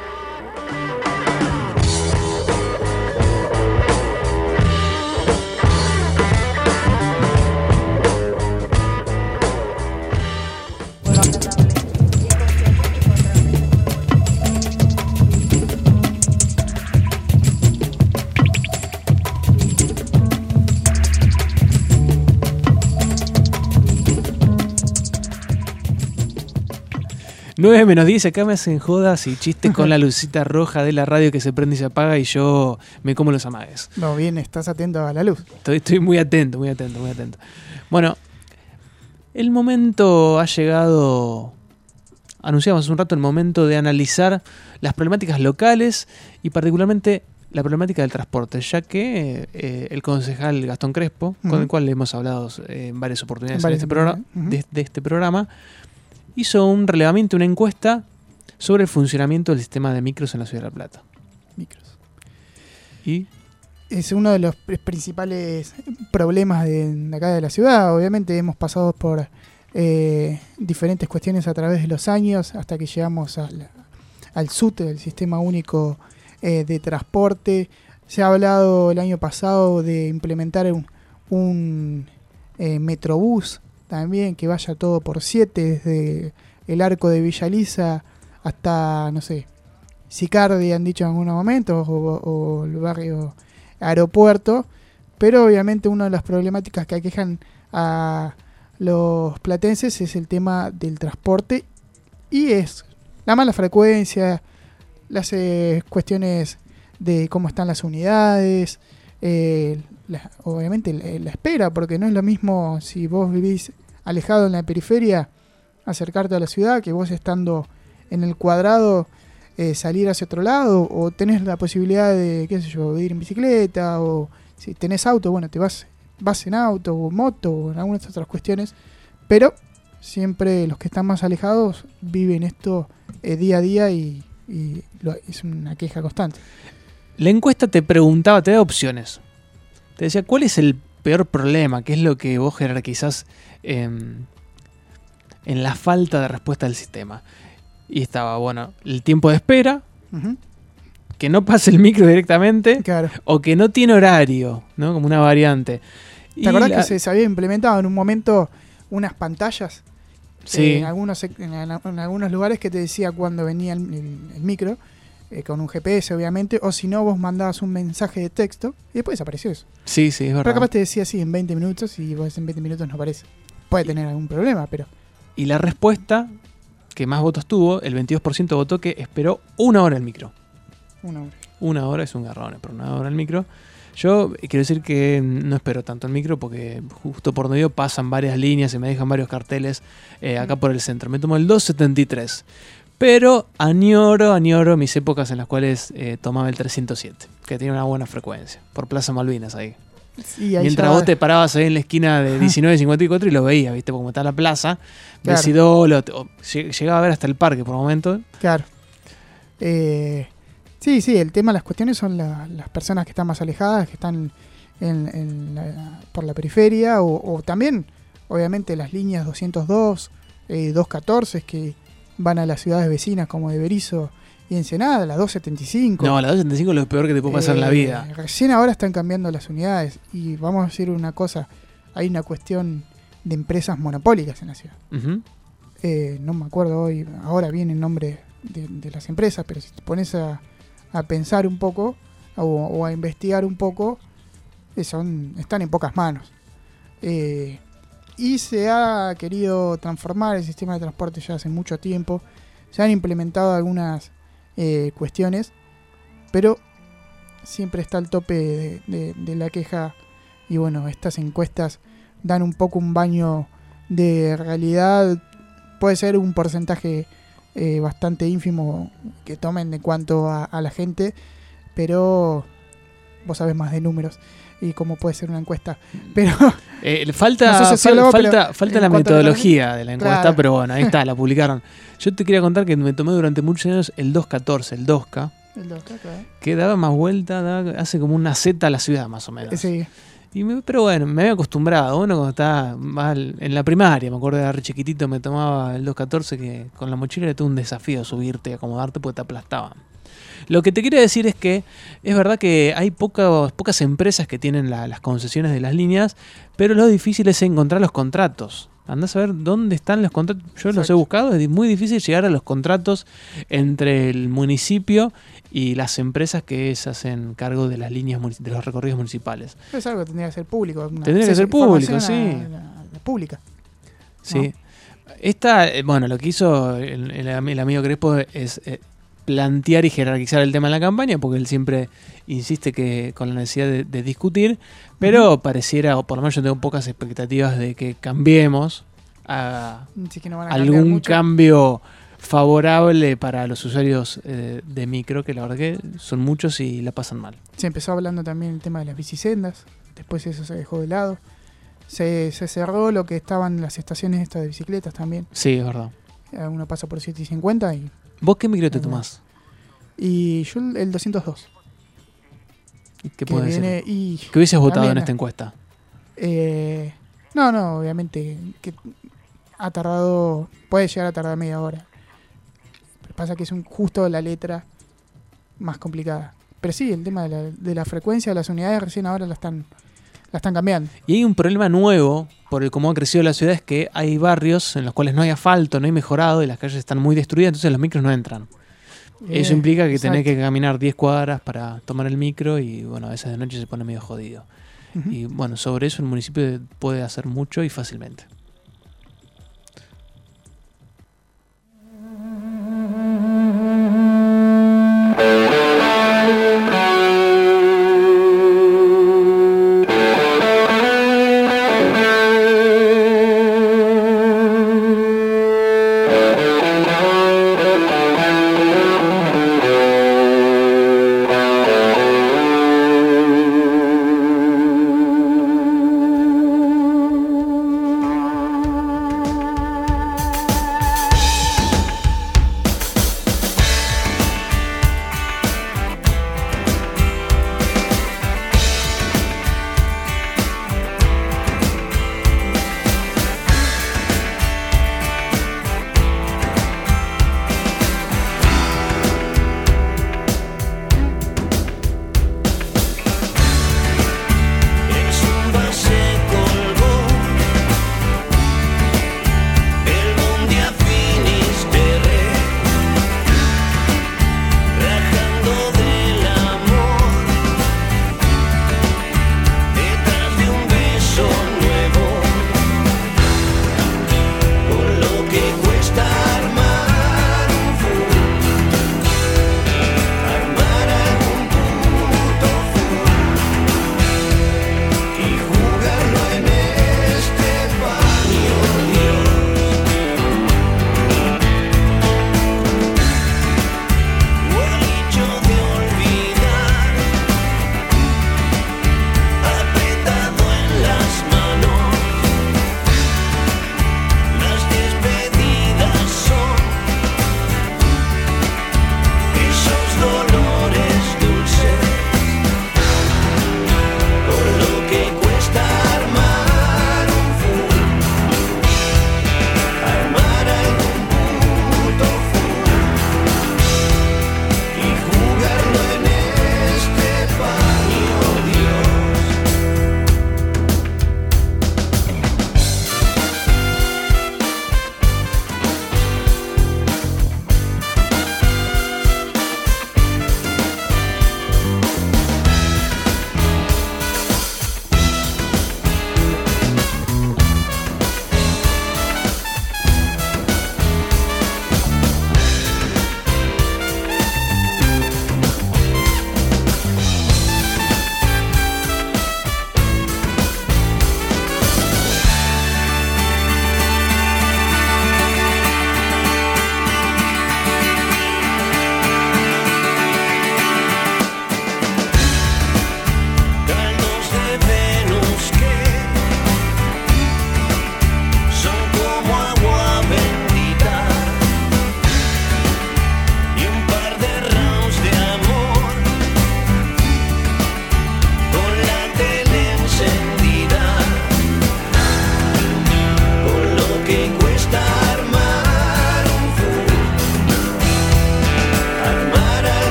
(9:10), acá me hacen jodas y chistes con la lucita roja de la radio que se prende y se apaga y yo me como los amagues. No, bien, estás atento a la luz. Estoy muy atento. Bueno, el momento ha llegado, anunciamos hace un rato, el momento de analizar las problemáticas locales y particularmente la problemática del transporte, ya que el concejal Gastón Crespo, con el cual hemos hablado en varias oportunidades en este programa, de este programa, hizo un relevamiento, una encuesta sobre el funcionamiento del sistema de micros en la ciudad de La Plata. Micros. ¿Y? Es uno de los principales problemas de acá de la ciudad. Obviamente hemos pasado por diferentes cuestiones a través de los años hasta que llegamos al SUTE, el Sistema Único de Transporte. Se ha hablado el año pasado de implementar un Metrobús también, que vaya todo por 7, desde el arco de Villa Lisa hasta, no sé, Sicardi, han dicho en algunos momentos, o el barrio Aeropuerto. Pero obviamente una de las problemáticas que aquejan a los platenses es el tema del transporte, y es la mala frecuencia, las cuestiones de cómo están las unidades, obviamente la espera, porque no es lo mismo si vos vivís alejado en la periferia, acercarte a la ciudad, que vos estando en el cuadrado salir hacia otro lado, o tenés la posibilidad de, qué sé yo, de ir en bicicleta, o si tenés auto, bueno, te vas vas en auto o moto o en algunas otras cuestiones, pero siempre los que están más alejados viven esto día a día y es una queja constante. La encuesta te preguntaba, te da opciones. Te decía, ¿cuál es el peor problema? ¿Qué es lo que vos jerarquizás en la falta de respuesta del sistema? Y estaba, bueno, el tiempo de espera, que no pase el micro directamente, o que no tiene horario, ¿no? Como una variante. ¿Te acordás que se había implementado en un momento unas pantallas? Sí. En algunos lugares que te decía cuando venía el micro, con un GPS obviamente, o si no vos mandabas un mensaje de texto y después desapareció eso. Sí, es verdad. Pero capaz te decía así en 20 minutos y vos en 20 minutos no aparece. Puede tener algún problema, pero... Y la respuesta que más votos tuvo, el 22% votó que esperó 1 hora el micro. 1 hora. 1 hora es un garrón, pero 1 hora el micro. Yo quiero decir que no espero tanto el micro porque justo por medio pasan varias líneas y me dejan varios carteles acá por el centro. Me tomo el 273. Pero añoro mis épocas en las cuales tomaba el 307, que tiene una buena frecuencia, por Plaza Malvinas ahí. Sí, ahí mientras vos te parabas ahí en la esquina de 1954 y lo veías, ¿viste? Porque como está la plaza, Claro. ves ídolo, llegaba a ver hasta el parque por momentos. Claro. Sí, el tema, las cuestiones son las personas que están más alejadas, que están por la periferia, o también, obviamente, las líneas 202, 214, que van a las ciudades vecinas como de Berisso y Ensenada, la 275. No, la 275 es lo peor que te puede pasar en la vida. Recién ahora están cambiando las unidades y vamos a decir una cosa, hay una cuestión de empresas monopólicas en la ciudad. Ujú. No me acuerdo ahora bien el nombre de las empresas, pero si te pones a pensar un poco o a investigar un poco, están en pocas manos. Y se ha querido transformar el sistema de transporte ya hace mucho tiempo. Se han implementado algunas cuestiones, pero siempre está el tope de la queja. Y bueno, estas encuestas dan un poco un baño de realidad. Puede ser un porcentaje bastante ínfimo que tomen en cuanto a la gente, pero vos sabés más de números y cómo puede ser una encuesta. Pero falta no sos sociólogo, pero falta la en cuanto a metodología de la encuesta, Claro. pero bueno, ahí está, la publicaron. Yo te quería contar que me tomé durante muchos años el 214, el 2K, El 2K, claro. que daba más vuelta, hace como una Z a la ciudad más o menos. Sí. Pero bueno, me había acostumbrado. Uno cuando estaba en la primaria, me acuerdo de re chiquitito, me tomaba el 214, que con la mochila era todo un desafío subirte y acomodarte porque te aplastaban. Lo que te quiero decir es que es verdad que hay pocas empresas que tienen las concesiones de las líneas, pero lo difícil es encontrar los contratos. Andás a ver dónde están los contratos. Yo los he buscado, es muy difícil llegar a los contratos entre el municipio y las empresas que se hacen cargo de las líneas de los recorridos municipales. Es algo que tendría que ser público. Tendría que ser público, sí. La pública. Sí. Esta, bueno, lo que hizo el amigo Crespo es plantear y jerarquizar el tema en la campaña, porque él siempre insiste que con la necesidad de discutir, pero pareciera, o por lo menos yo tengo pocas expectativas de que cambiemos a Sí, que no van a cambiar algún mucho. cambio favorable para los usuarios de micro, que la verdad que son muchos y la pasan mal. Se empezó hablando también el tema de las bicisendas, después eso se dejó de lado. Se cerró lo que estaban las estaciones estas de bicicletas también. Sí, es verdad. Uno pasa por 7 y 50 y... ¿Vos qué micro te tomás? Y yo el 202. ¿Qué puede viene decir? y ¿Qué hubieses votado también, en esta encuesta? No, obviamente que ha tardado, puede llegar a tardar media hora. Pero pasa que es justo la letra más complicada. Pero sí, el tema de la frecuencia de las unidades recién ahora la están cambiando. Y hay un problema nuevo por el cómo ha crecido la ciudad, es que hay barrios en los cuales no hay asfalto, no hay mejorado y las calles están muy destruidas, entonces los micros no entran. Eso implica que tenés que caminar 10 cuadras para tomar el micro y bueno, a veces de noche se pone medio jodido. Ujú. Y bueno, sobre eso el municipio puede hacer mucho y fácilmente.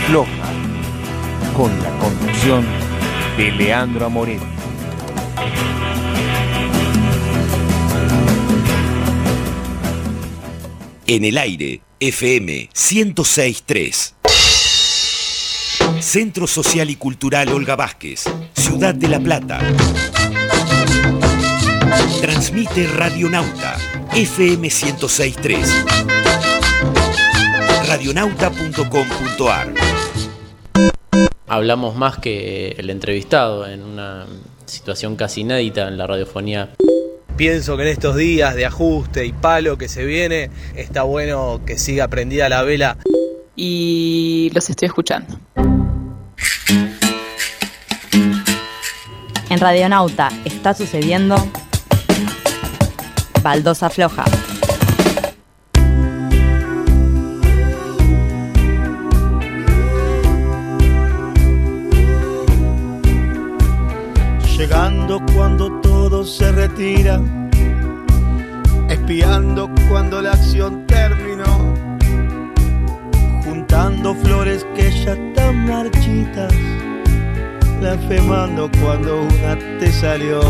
Floja, con la conducción de Leandro Amoretti. En el aire, FM 106.3. Centro Social y Cultural Olga Vázquez, Ciudad de La Plata. Transmite Radionauta, FM 106.3. Radionauta.com.ar. Hablamos más que el entrevistado en una situación casi inédita en la radiofonía. Pienso que en estos días de ajuste y palo que se viene, está bueno que siga prendida la vela. Y los estoy escuchando. En Radionauta está sucediendo Baldosa Floja. Llegando cuando todo se retira, espiando cuando la acción terminó, juntando flores que ya están marchitas, blasfemando cuando una te salió,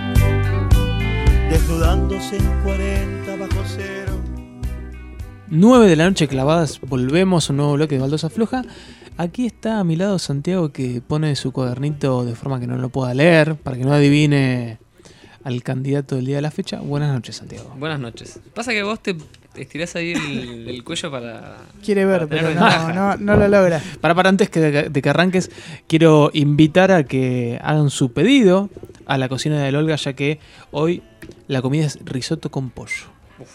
desnudándose en 40 bajo cero. 9 de la noche clavadas, volvemos a un nuevo bloque de Baldosa Floja. Aquí está a mi lado Santiago, que pone su cuadernito de forma que no lo pueda leer, para que no adivine al candidato del día de la fecha. Buenas noches, Santiago. Buenas noches. Pasa que vos te estirás ahí el cuello para... Quiere ver, para pero ventaja. no lo logra. Para antes de que arranques, quiero invitar a que hagan su pedido a la cocina de Olga, ya que hoy la comida es risotto con pollo.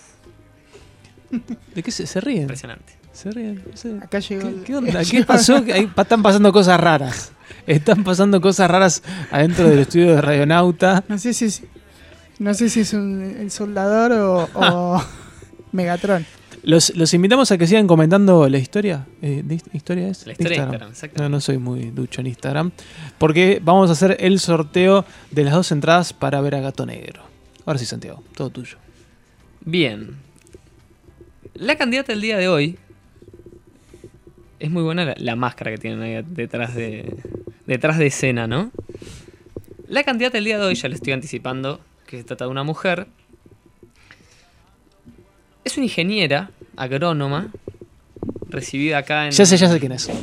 ¿De qué se ríen? Impresionante. Se ríen. Acá llegó. ¿Qué onda? ¿Qué pasó? Están pasando cosas raras. Están pasando cosas raras adentro del estudio de Radionauta. No sé si es el soldador o Megatron. Los invitamos a que sigan comentando la historia. ¿Historia es? La historia de Instagram, exactamente. No soy muy ducho en Instagram. Porque vamos a hacer el sorteo de las 2 entradas para ver a Gato Negro. Ahora sí, Santiago, todo tuyo. Bien. La candidata del día de hoy... Es muy buena la máscara que tienen ahí detrás de escena, ¿no? La candidata del día de hoy, ya le estoy anticipando, que se trata de una mujer. Es una ingeniera agrónoma, recibida acá en... Ya sé quién es.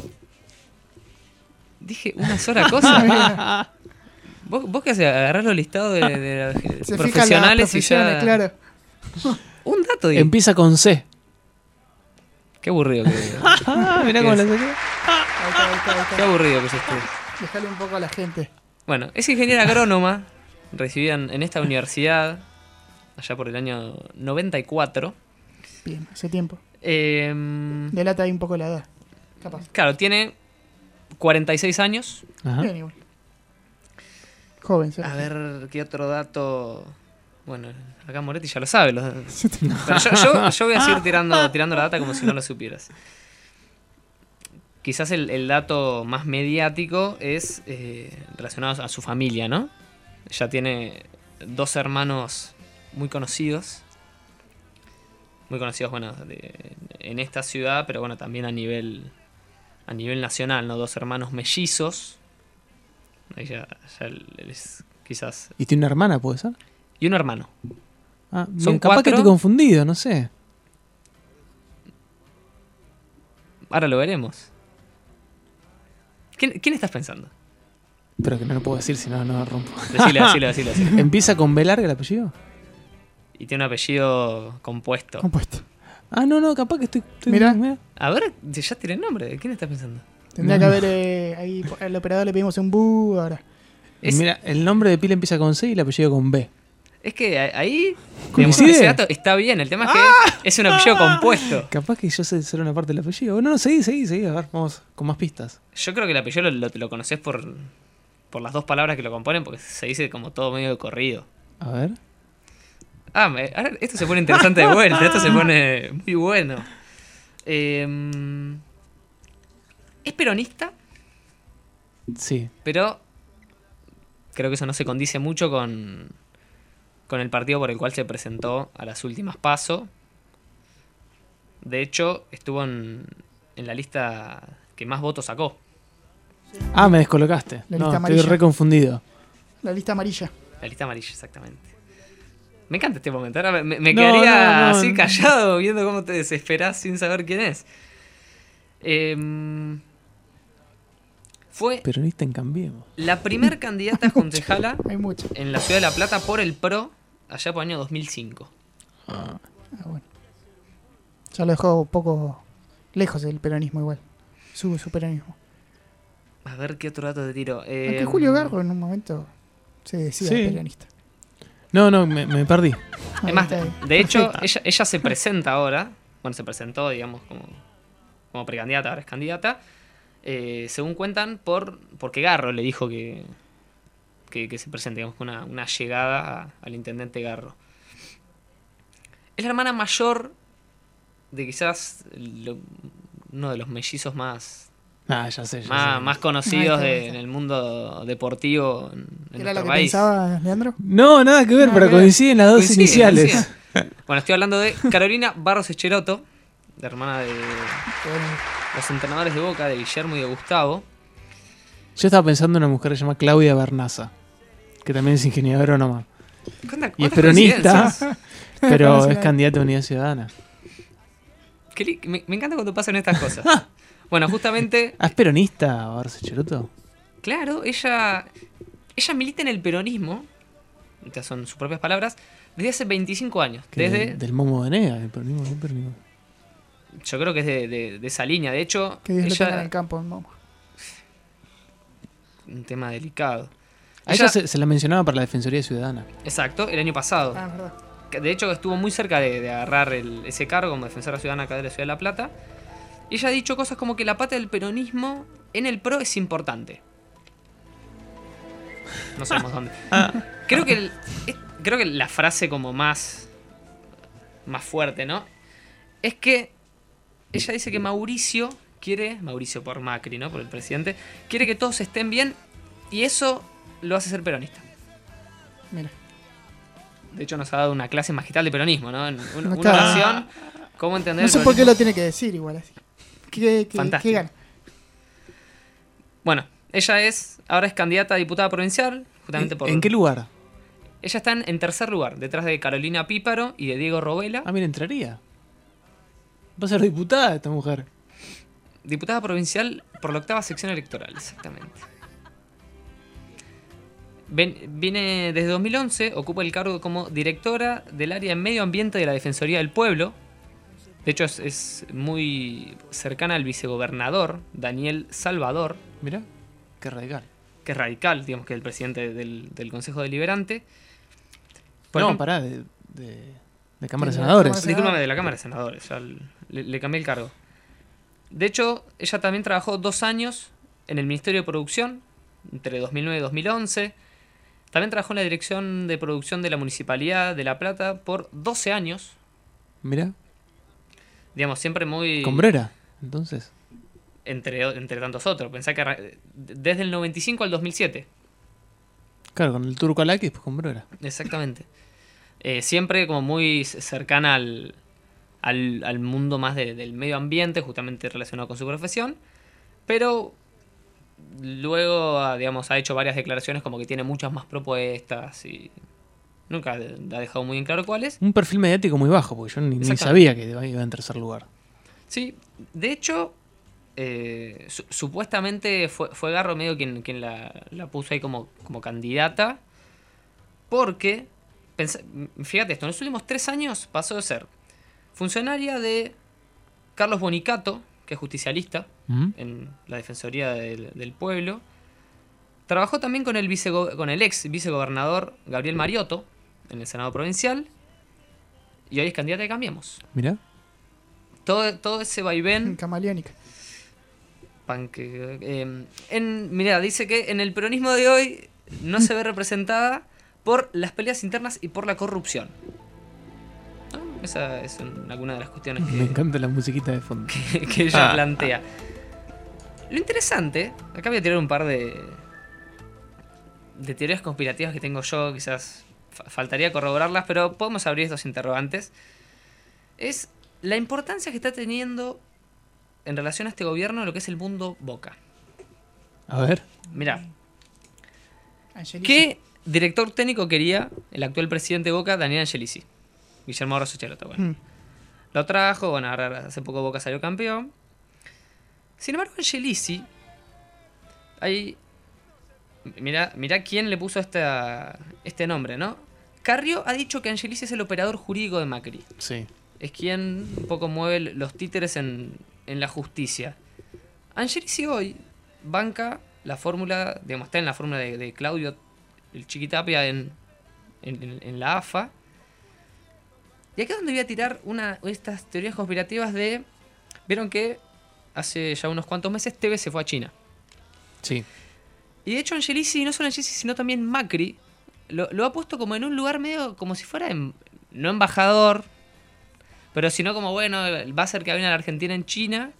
Dije una sola cosa. ¿Vos qué haces? Agarrás los listados de profesionales y ya... Claro. Un dato. Empieza con C. Qué aburrido que mirá cómo la saqué. Qué aburrido que es esto. Déjale un poco a la gente. Bueno, es ingeniera agrónoma, recibida en esta universidad allá por el año 94. Bien, hace tiempo. Delata ahí un poco la edad, capaz. Claro, tiene 46 años. Ajá. Bien, igual. Joven, ¿sí? A ver, ¿qué otro dato? Bueno, acá Moretti ya lo sabe. Pero yo voy a seguir tirando la data como si no lo supieras. Quizás el dato más mediático es relacionado a su familia, ¿no? Ella tiene 2 hermanos muy conocidos. Muy conocidos, bueno, en esta ciudad, pero bueno, también a nivel nacional, ¿no? 2 hermanos mellizos. Ahí ya es quizás... ¿Y tiene una hermana, puede ser? Y un hermano. Son capaz 4. Que estoy confundido, no sé. Ahora lo veremos. ¿Quién estás pensando? Pero que no lo puedo decir, si no rompo. Decile. ¿Empieza con B larga el apellido? Y tiene un apellido compuesto. Ah, no, capaz que estoy Mira. A ver, ya tiene el nombre. ¿De quién estás pensando? Tendría que haber ahí al operador le pedimos un bu ahora. Mira, el nombre de pila empieza con C y el apellido con B. Es que ahí ¿Coincide? Ese dato está bien. El tema es que es un apellido compuesto. Capaz que yo sé ser una parte del apellido. Bueno, seguí. A ver, vamos con más pistas. Yo creo que el apellido lo conoces por las 2 palabras que lo componen, porque se dice como todo medio de corrido. A ver. Ahora esto se pone interesante de vuelta. Esto se pone muy bueno. Es peronista. Sí. Pero creo que eso no se condice mucho con el partido por el cual se presentó a las últimas PASO. De hecho, estuvo en la lista que más votos sacó. Ah, me descolocaste. La No, lista estoy amarilla. reconfundido. La lista amarilla. La lista amarilla, exactamente. Me encanta este momento. Ahora me No, quedaría no. así callado viendo cómo te desesperás sin saber quién es. Fue Peronista en Cambiemos. la primer candidata a concejala Hay mucho. en la ciudad de La Plata por el PRO allá por el año 2005. Ah, bueno. Ya lo dejó un poco lejos del peronismo igual. Su peronismo. A ver qué otro dato te tiro. Aunque Julio Garro en un momento se decía Sí. peronista. No, me perdí. Es más, Ahí está. de hecho, Perfecto. ella se presenta ahora. Bueno, se presentó, digamos, como precandidata, ahora es candidata. Según cuentan, porque Garro le dijo que se presente, digamos, con una llegada al intendente Garro. Es la hermana mayor de quizás uno de los mellizos más Ah, ya sé. más conocidos Ahí está. en el mundo deportivo en ¿Era lo nuestro que país. pensaba Leandro? No, nada que ver, Nada pero que ver. coinciden las dos Coinciden, iniciales. coinciden. Bueno, estoy hablando de Carolina Barros Echeroto, la hermana de los entrenadores de Boca, de Guillermo y de Gustavo. Yo estaba pensando en una mujer que se llama Claudia Bernaza, que también es ingeniera agrónoma. Y es peronista, coincidencias? pero es candidata a Unidad Ciudadana. Me encanta cuando pasan estas cosas. Bueno, justamente, ¿Es peronista, Barros Echeroto? claro, ella milita en el peronismo, estas son sus propias palabras, desde hace 25 años. Que Desde, del Momo Venega, del peronismo, del peronismo. yo creo que es de esa línea. De hecho, Que Dios lo tenga en ella, el campo, mamá. un tema delicado. A ella se la mencionaba para la Defensoría Ciudadana. Exacto, el año pasado. Ah, es verdad. Que de hecho estuvo muy cerca de agarrar ese cargo como defensora ciudadana acá de la Ciudad de La Plata. Y ella ha dicho cosas como que la pata del peronismo en el PRO es importante. No sabemos dónde. Creo que la frase como más fuerte, ¿no? Es que ella dice que Mauricio por Macri, ¿no? Por el presidente, quiere que todos estén bien y eso lo hace ser peronista. Mira. De hecho, nos ha dado una clase magistral de peronismo, ¿no? En una Está- oración, cómo entender No el sé por qué peronismo. lo tiene que decir igual así. ¿Qué Fantástico. gana? Bueno, ella ahora es candidata a diputada provincial, justamente por... ¿En qué lugar? Ella está en tercer lugar, detrás de Carolina Píparo y de Diego Robela. Ah, mira, entraría. Va a ser diputada esta mujer. Diputada provincial por la 8ª sección electoral, exactamente. Viene desde 2011, ocupa el cargo como directora del área de medio ambiente de la Defensoría del Pueblo. De hecho, es muy cercana al vicegobernador, Daniel Salvador. Mira, qué radical. Que es radical, digamos, que es el presidente del Consejo Deliberante. No, pará, de Cámara de Senadores. Discúlpame, de la Cámara de Senadores, ya le cambié el cargo. De hecho, ella también trabajó 2 años en el Ministerio de Producción, entre 2009 y 2011. También trabajó en la Dirección de Producción de la Municipalidad de La Plata por 12 años. Mira, Digamos, siempre muy... con Brera, entonces. Entre tantos otros. Pensá que desde el 95 al 2007. Claro, con el Turco Alaki y después con Brera. Exactamente. Siempre como muy cercana al mundo más del medio ambiente, justamente relacionado con su profesión. Pero luego, digamos, ha hecho varias declaraciones como que tiene muchas más propuestas y nunca ha dejado muy en claro cuáles. Un perfil mediático muy bajo, porque yo ni Exactamente. sabía que iba en tercer lugar. Sí, de hecho, supuestamente fue Garro medio quien la puso ahí como candidata. Porque, fíjate esto, en los últimos 3 años pasó de ser funcionaria de Carlos Bonicato, que es justicialista en la Defensoría del Pueblo. Trabajó también con el ex vicegobernador Gabriel Mariotto en el Senado Provincial. Y hoy es candidata de Cambiemos. Mira. Todo ese vaivén. Camaleónica. Mirá, dice que en el peronismo de hoy no se ve representada por las peleas internas y por la corrupción. ¿No? Esa es alguna de las cuestiones Me encanta la musiquita de fondo. que ella plantea. Lo interesante, acá voy a tirar un par de teorías conspirativas que tengo yo, quizás faltaría corroborarlas, pero podemos abrir estos interrogantes. Es la importancia que está teniendo en relación a este gobierno lo que es el mundo Boca. A ver. Mirá. ¿Qué director técnico quería el actual presidente de Boca, Daniel Angelici? Guillermo Barros Echelota, bueno. Lo trajo, bueno, ahora hace poco Boca salió campeón. Sin embargo, Angelici, ahí, mirá quién le puso este nombre, ¿no? Carrió ha dicho que Angelici es el operador jurídico de Macri. Sí. Es quien un poco mueve los títeres en la justicia. Angelici hoy banca la fórmula, digamos, está en la fórmula de Claudio el Chiquitapia en la AFA. Y acá es donde voy a tirar estas teorías conspirativas de... Vieron que hace ya unos cuantos meses Tevez se fue a China. Sí. Y de hecho Angelici, no solo Angelici, sino también Macri, lo ha puesto como en un lugar medio como si fuera, no embajador, pero sino como, bueno, va a ser que viene a la Argentina en China.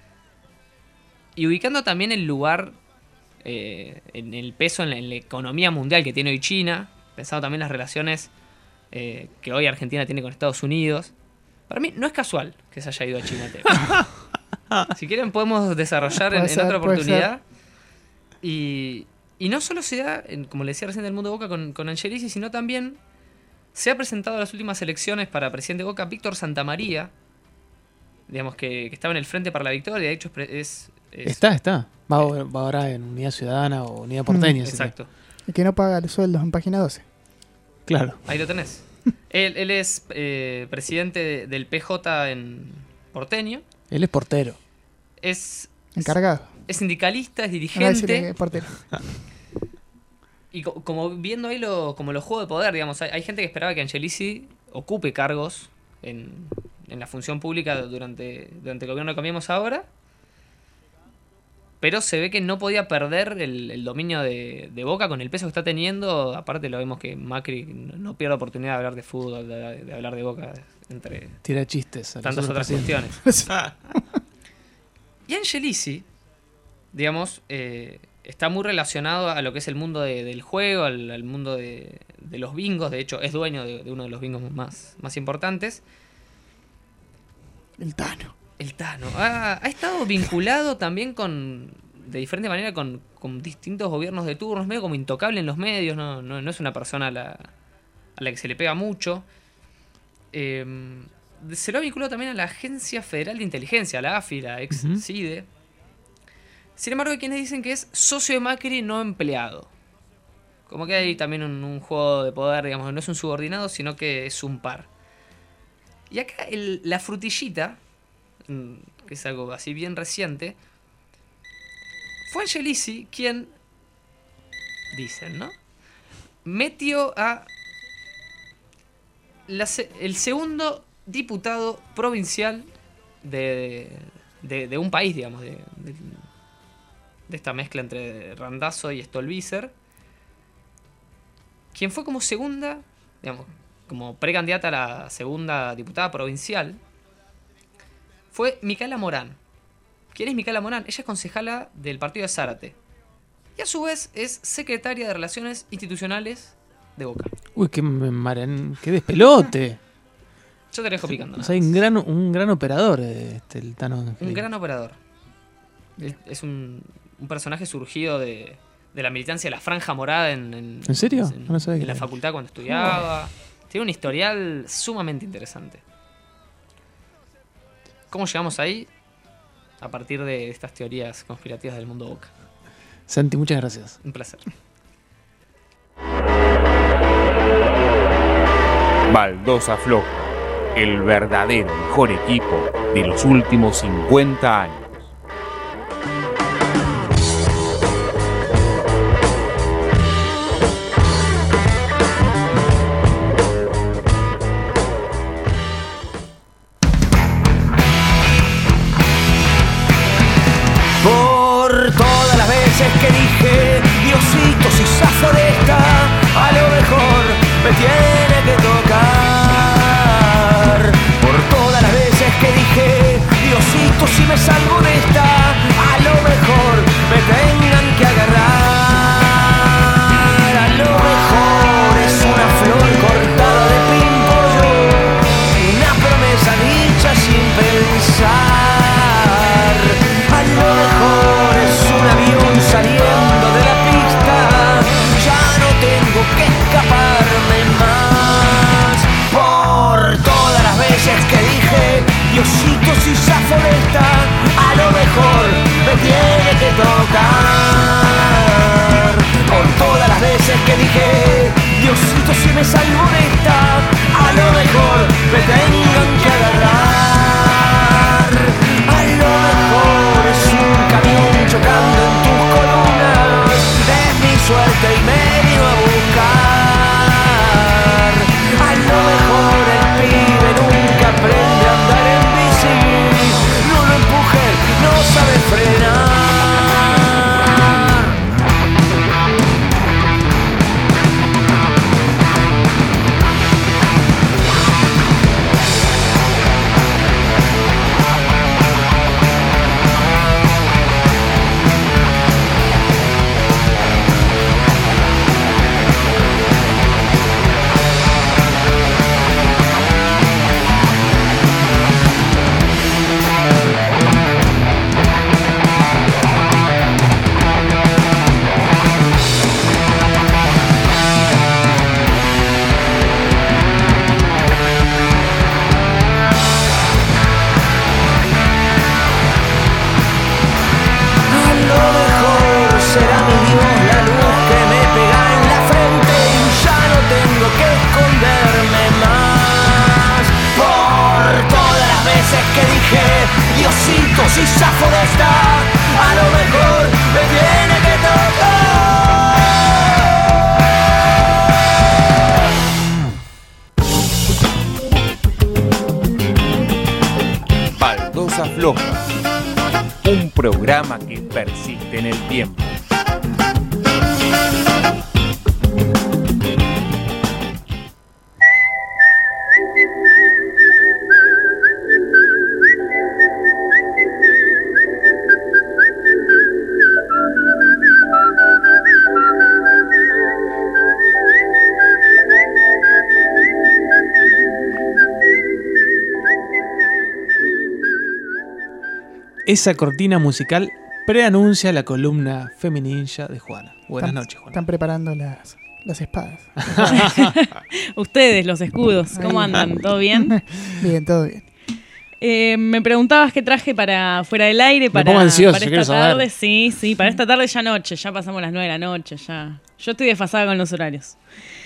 Y ubicando también el lugar, en el peso en la economía mundial que tiene hoy China, pensando también las relaciones que hoy Argentina tiene con Estados Unidos. Para mí no es casual que se haya ido a China. Si quieren podemos desarrollar en otra oportunidad. Y no solo se da, como le decía recién, del mundo Boca con Angelici, sino también se ha presentado a las últimas elecciones para presidente de Boca Víctor Santamaría, digamos que estaba en el Frente para la Victoria. De hecho Está. Va ahora en Unidad Ciudadana o Unidad Porteña. Exacto. El que no paga los sueldos en página 12. Claro. Ahí lo tenés. Él es presidente del PJ en Porteño. Él es portero. Es encargado. Es sindicalista, es dirigente. Es portero. Y como viendo ahí como los juegos de poder, digamos, hay gente que esperaba que Angelici ocupe cargos en la función pública durante el gobierno que cambiamos ahora. Pero se ve que no podía perder el dominio de Boca con el peso que está teniendo. Aparte lo vemos que Macri no pierde oportunidad de hablar de fútbol, de hablar de Boca, entre tira chistes a tantas otras cuestiones. Y Angelici, digamos, está muy relacionado a lo que es el mundo del juego, al mundo de los bingos. De hecho, es dueño de uno de los bingos más importantes. El Tano. Ha estado vinculado también de diferente manera con distintos gobiernos de turno. Es medio como intocable en los medios. No es una persona a la que se le pega mucho. Se lo ha vinculado también a la Agencia Federal de Inteligencia, la AFI, la ex CIDE. Sin embargo, hay quienes dicen que es socio de Macri, no empleado. Como que hay también un juego de poder, digamos, no es un subordinado, sino que es un par. Y acá la frutillita, que es algo así bien reciente, fue Angelici quien, dicen, ¿no?, metió a el segundo diputado provincial de un país, digamos, de esta mezcla entre Randazzo y Stolbizer, quien fue como segunda, digamos, como precandidata a la segunda diputada provincial, fue Micaela Morán. ¿Quién es Micaela Morán? Ella es concejala del partido de Zárate. Y a su vez es secretaria de Relaciones Institucionales de Boca. Uy, qué despelote. Yo te dejo picando. O sea, hay un gran operador, el Tano. Un gran operador. Es un personaje surgido de la militancia de la Franja Morada ¿En serio? No sabía en la facultad cuando estudiaba. Tiene un historial sumamente interesante. ¿Cómo llegamos ahí? A partir de estas teorías conspirativas del mundo Boca. Santi, muchas gracias. Un placer. Baldosa Floja, el verdadero mejor equipo de los últimos 50 años. Por todas las veces que dije, Diosito, si zafo de esta, a lo mejor me tiene que tocar. Por todas las veces que dije, Diosito, si me salgo veces que dije, Diosito, si zafo de esta, a lo mejor me tiene que tocar. Por todas las veces que dije, Diosito, si me salvo de esta, a lo mejor me tengan que agarrar. A lo mejor es un camión chocando en tus columnas, es mi suerte y me vino a buscar. A lo mejor el pibe nunca aprende a andar en bici, no lo empuje, no sabe frenar. Diosito, si zafo de esta, a lo mejor me tiene que tocar. Baldosa Floja, un programa que persiste en el tiempo. Esa cortina musical preanuncia la columna Femininja de Juana. Buenas noches, Juana. Están preparando las espadas. Ustedes, los escudos, ¿cómo andan? ¿Todo bien? Bien, todo bien. Me preguntabas qué traje para fuera del aire, para esta tarde. Sí, para esta tarde ya noche, ya pasamos las 9 de la noche, ya. Yo estoy desfasada con los horarios.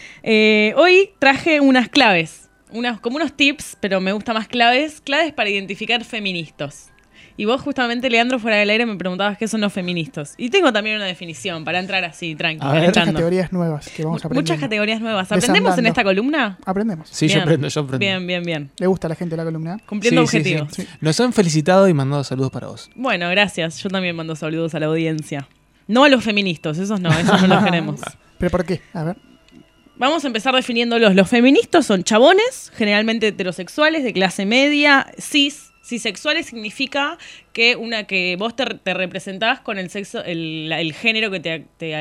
Hoy traje unas claves, como unos tips, pero me gusta más claves para identificar feministas. Y vos justamente, Leandro, fuera del aire me preguntabas qué son los feministas. Y tengo también una definición para entrar así, tranquilo. Muchas categorías nuevas que vamos a aprender. Muchas categorías nuevas. ¿Aprendemos en esta columna? Aprendemos. Sí, bien. yo aprendo. Bien. ¿Le gusta a la gente la columna? Cumpliendo objetivos. Sí. Nos han felicitado y mandado saludos para vos. Bueno, gracias. Yo también mando saludos a la audiencia. No a los feministas, esos no los queremos. ¿Pero por qué? A ver. Vamos a empezar definiéndolos. Los feministas son chabones, generalmente heterosexuales, de clase media, cis. Cisexuales significa que vos te representás con el sexo, el género que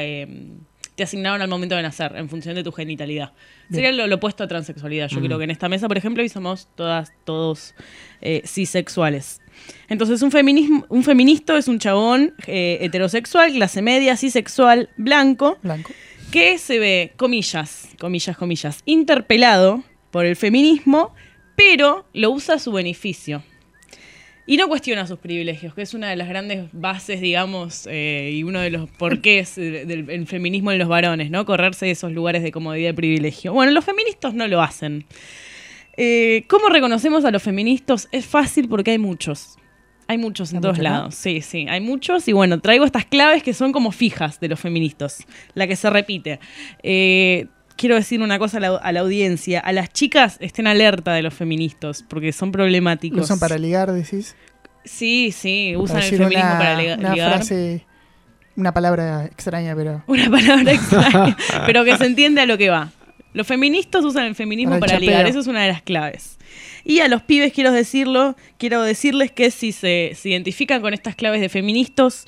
te asignaron al momento de nacer, en función de tu genitalidad. Bien. Sería lo opuesto a transexualidad. Yo creo que en esta mesa, por ejemplo, hoy somos todos cisexuales. Entonces, un feminista es un chabón heterosexual, clase media, cisexual, blanco, que se ve, comillas, interpelado por el feminismo, pero lo usa a su beneficio. Y no cuestiona sus privilegios, que es una de las grandes bases, digamos, y uno de los porqués del feminismo en los varones, ¿no? Correrse de esos lugares de comodidad y privilegio. Bueno, los feministas no lo hacen. ¿Cómo reconocemos a los feministas? Es fácil porque hay muchos. Hay muchos en todos lados. Sí, hay muchos. Y bueno, traigo estas claves que son como fijas de los feministas, la que se repite. Quiero decir una cosa a la audiencia. A las chicas estén alerta de los feministas, porque son problemáticos. ¿No son para ligar, decís? Sí, usan el feminismo para ligar. Una frase, una palabra extraña, pero... Una palabra extraña, pero que se entiende a lo que va. Los feministas usan el feminismo para ligar, eso es una de las claves. Y a los pibes quiero decirles que si se identifican con estas claves de feministas,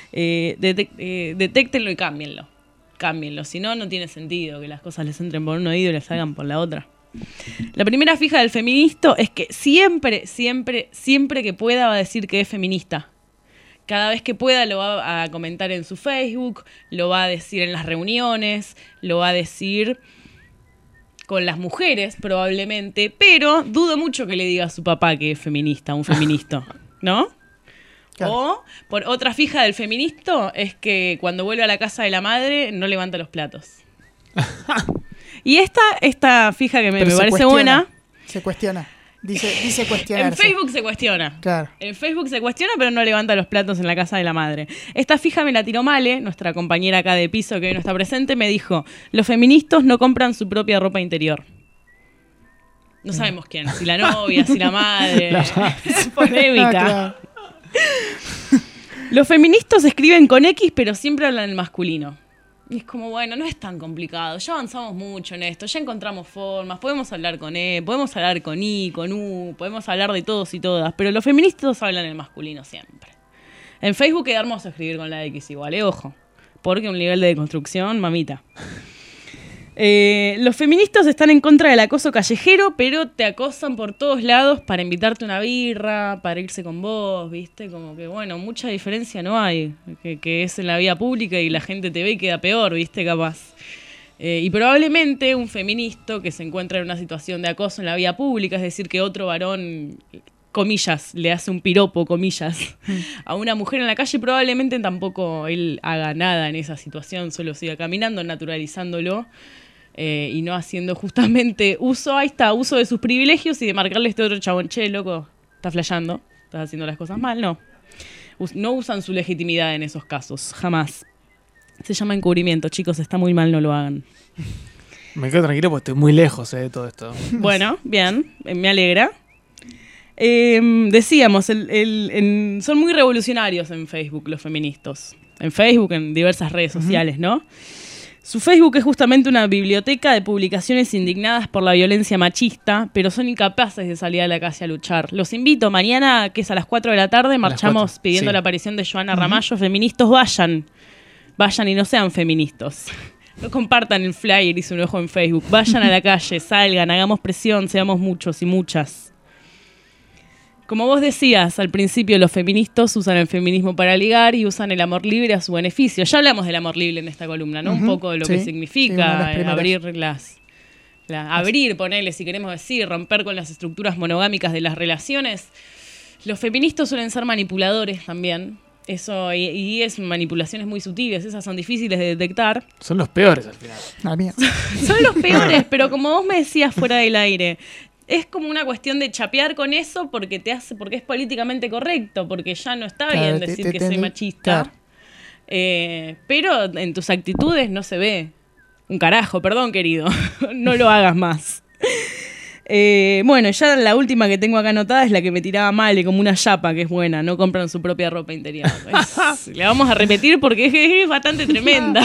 detéctenlo y cámbienlo. Si no, no tiene sentido que las cosas les entren por un oído y les salgan por la otra. La primera fija del feminista es que siempre que pueda va a decir que es feminista. Cada vez que pueda lo va a comentar en su Facebook, lo va a decir en las reuniones, lo va a decir con las mujeres, probablemente, pero dudo mucho que le diga a su papá que es feminista, un feminista, ¿no? Claro. O, por otra fija del feminista, es que cuando vuelve a la casa de la madre no levanta los platos. Y esta fija que me parece buena. Se cuestiona. Dice cuestionarse. En Facebook se cuestiona. Claro. En Facebook se cuestiona, pero no levanta los platos en la casa de la madre. Esta fija me la tiró Male, nuestra compañera acá de piso que hoy no está presente, me dijo: los feministas no compran su propia ropa interior. No sabemos quién, si la novia, si la madre. Es polémica. Claro. Los feministas escriben con X, pero siempre hablan en masculino. Y es como, bueno, no es tan complicado, ya avanzamos mucho en esto, ya encontramos formas, podemos hablar con E, podemos hablar con I, con U, podemos hablar de todos y todas, pero los feministas hablan en masculino siempre. En Facebook queda hermoso escribir con la X igual, ojo, porque un nivel de deconstrucción, mamita. Los feministas están en contra del acoso callejero, pero te acosan por todos lados para invitarte una birra, para irse con vos, ¿viste? Como que, bueno, mucha diferencia no hay, que es en la vía pública y la gente te ve y queda peor, ¿viste? Capaz. Y probablemente un feminista que se encuentra en una situación de acoso en la vía pública, es decir, que otro varón, comillas, le hace un piropo, comillas, a una mujer en la calle, probablemente tampoco él haga nada en esa situación, solo siga caminando, naturalizándolo. Y no haciendo justamente uso de sus privilegios y de marcarle a este otro chabón, che, loco, estás flasheando, estás haciendo las cosas mal, no. No usan su legitimidad en esos casos, jamás. Se llama encubrimiento, chicos, está muy mal, no lo hagan. Me quedo tranquilo porque estoy muy lejos de todo esto. Bueno, bien, me alegra. Decíamos, son muy revolucionarios en Facebook los feministas. En Facebook, en diversas redes sociales, ¿no? Su Facebook es justamente una biblioteca de publicaciones indignadas por la violencia machista, pero son incapaces de salir a la calle a luchar. Los invito, mañana, que es a las 4 de la tarde, marchamos pidiendo la aparición de Joana Ramallo. Feministas, vayan y no sean feministas. No compartan el flyer y su enojo en Facebook. Vayan a la calle, salgan, hagamos presión, seamos muchos y muchas. Como vos decías al principio, los feministas usan el feminismo para ligar y usan el amor libre a su beneficio. Ya hablamos del amor libre en esta columna, ¿no? Un poco de lo que significa abrir, ponerle, si queremos decir, romper con las estructuras monogámicas de las relaciones. Los feministas suelen ser manipuladores también. Eso, y es manipulaciones muy sutiles, esas son difíciles de detectar. Son los peores al final. Son los peores, pero como vos me decías fuera del aire, es como una cuestión de chapear con eso porque es políticamente correcto, porque ya no está bien decir que soy machista. Claro. Pero en tus actitudes no se ve un carajo, perdón querido, no lo hagas más. Bueno, ya la última que tengo acá anotada es la que me tiraba Male, como una chapa, que es buena, no compran su propia ropa interior. La vamos a repetir porque es bastante tremenda.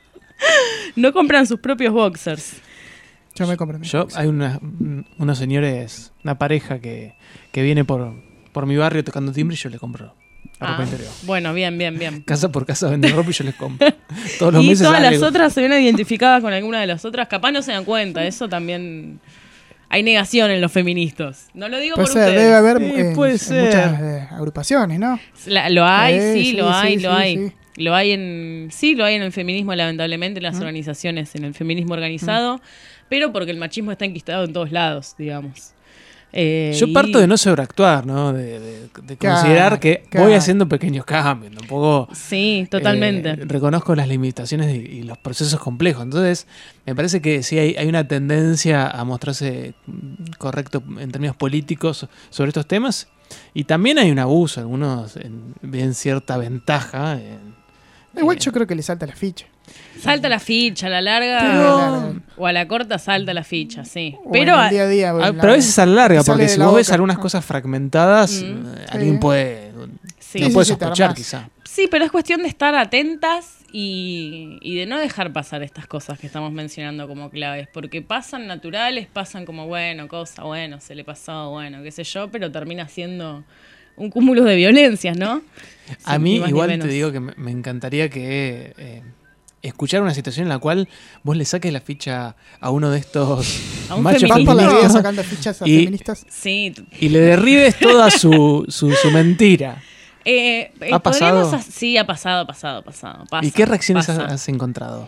No compran sus propios boxers. Yo me compro. Hay unos señores, una pareja que viene por mi barrio tocando timbre y yo le compro la ropa interior. Bueno, bien. Casa por casa venden ropa y yo les compro. Todos los meses todas las otras se ven identificadas con alguna de las otras, capaz no se dan cuenta, eso también... Hay negación en los feministas. No lo digo por ustedes. Debe haber en muchas agrupaciones, ¿no? Lo hay, lo hay. Lo hay en el feminismo, lamentablemente, en las organizaciones, en el feminismo organizado, pero porque el machismo está enquistado en todos lados, digamos. Yo parto de no sobreactuar, ¿no? De considerar que voy haciendo pequeños cambios, tampoco. Sí, totalmente. Reconozco las limitaciones y los procesos complejos. Entonces, me parece que sí hay una tendencia a mostrarse correcto en términos políticos sobre estos temas. Y también hay un abuso, algunos ven cierta ventaja. Igual yo creo que le salta la ficha. Salta la ficha, a la larga o a la corta salta la ficha, sí. Pero en el día a día, pero a veces a la larga, porque si vos ves algunas cosas fragmentadas, alguien puede sospechar quizá. Sí, pero es cuestión de estar atentas y de no dejar pasar estas cosas que estamos mencionando como claves, porque pasan naturales, pasan como se le pasó, qué sé yo, pero termina siendo un cúmulo de violencias, ¿no? A mí igual te digo que me encantaría que escuchar una situación en la cual vos le saques la ficha a uno de estos machos feministas sacando fichas a feministas. Sí. Y le derribes toda su mentira. ¿Ha pasado? Sí, ha pasado. ¿Y qué reacciones has encontrado?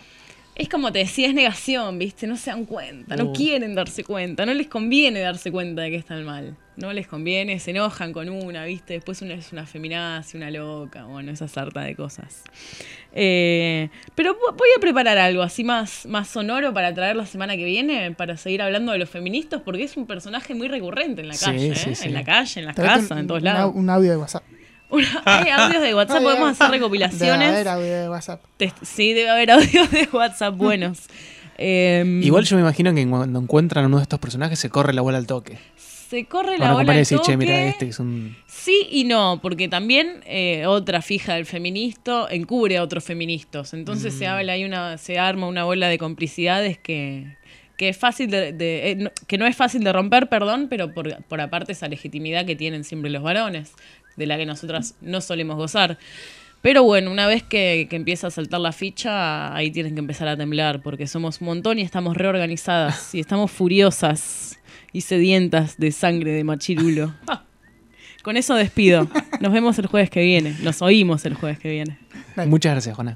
Es como te decía, es negación, ¿viste? No se dan cuenta, no quieren darse cuenta, no les conviene darse cuenta de que están mal. No les conviene, se enojan con una, ¿viste? Después una es una feminazi, una loca, bueno, esa sarta de cosas. Pero voy a preparar algo así más sonoro para traer la semana que viene, para seguir hablando de los feministas, porque es un personaje muy recurrente en la calle, sí. En la calle, en las casas, en todos lados. Un audio de WhatsApp. Hay audios de WhatsApp, podemos hacer recopilaciones. Debe haber audio de WhatsApp. Sí, debe haber audios de WhatsApp buenos. Igual yo me imagino que cuando encuentran a uno de estos personajes se corre la bola al toque. Se corre la bola al toque. Che, mira, este es un... Sí y no, porque también otra fija del feminista encubre a otros feministas. Entonces se arma una bola de complicidades que es fácil que no es fácil de romper, pero por aparte esa legitimidad que tienen siempre los varones, de la que nosotras no solemos gozar. Pero bueno, una vez que empieza a saltar la ficha, ahí tienen que empezar a temblar, porque somos un montón y estamos reorganizadas y estamos furiosas y sedientas de sangre de machirulo. Con eso despido. Nos vemos el jueves que viene. Nos oímos el jueves que viene. Muchas gracias, Juana.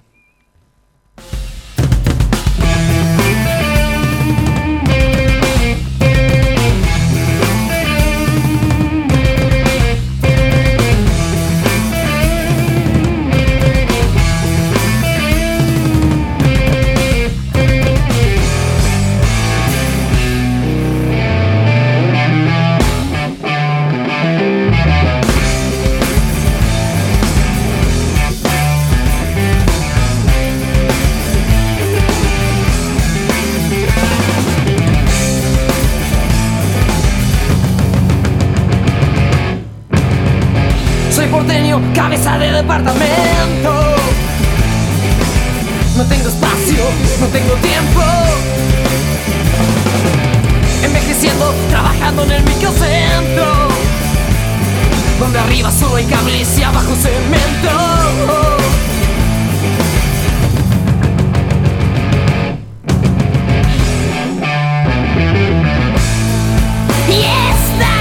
Cabeza de departamento. No tengo espacio, no tengo tiempo. Envejeciendo, trabajando en el microcentro, donde arriba solo hay cables y abajo cemento. Y esta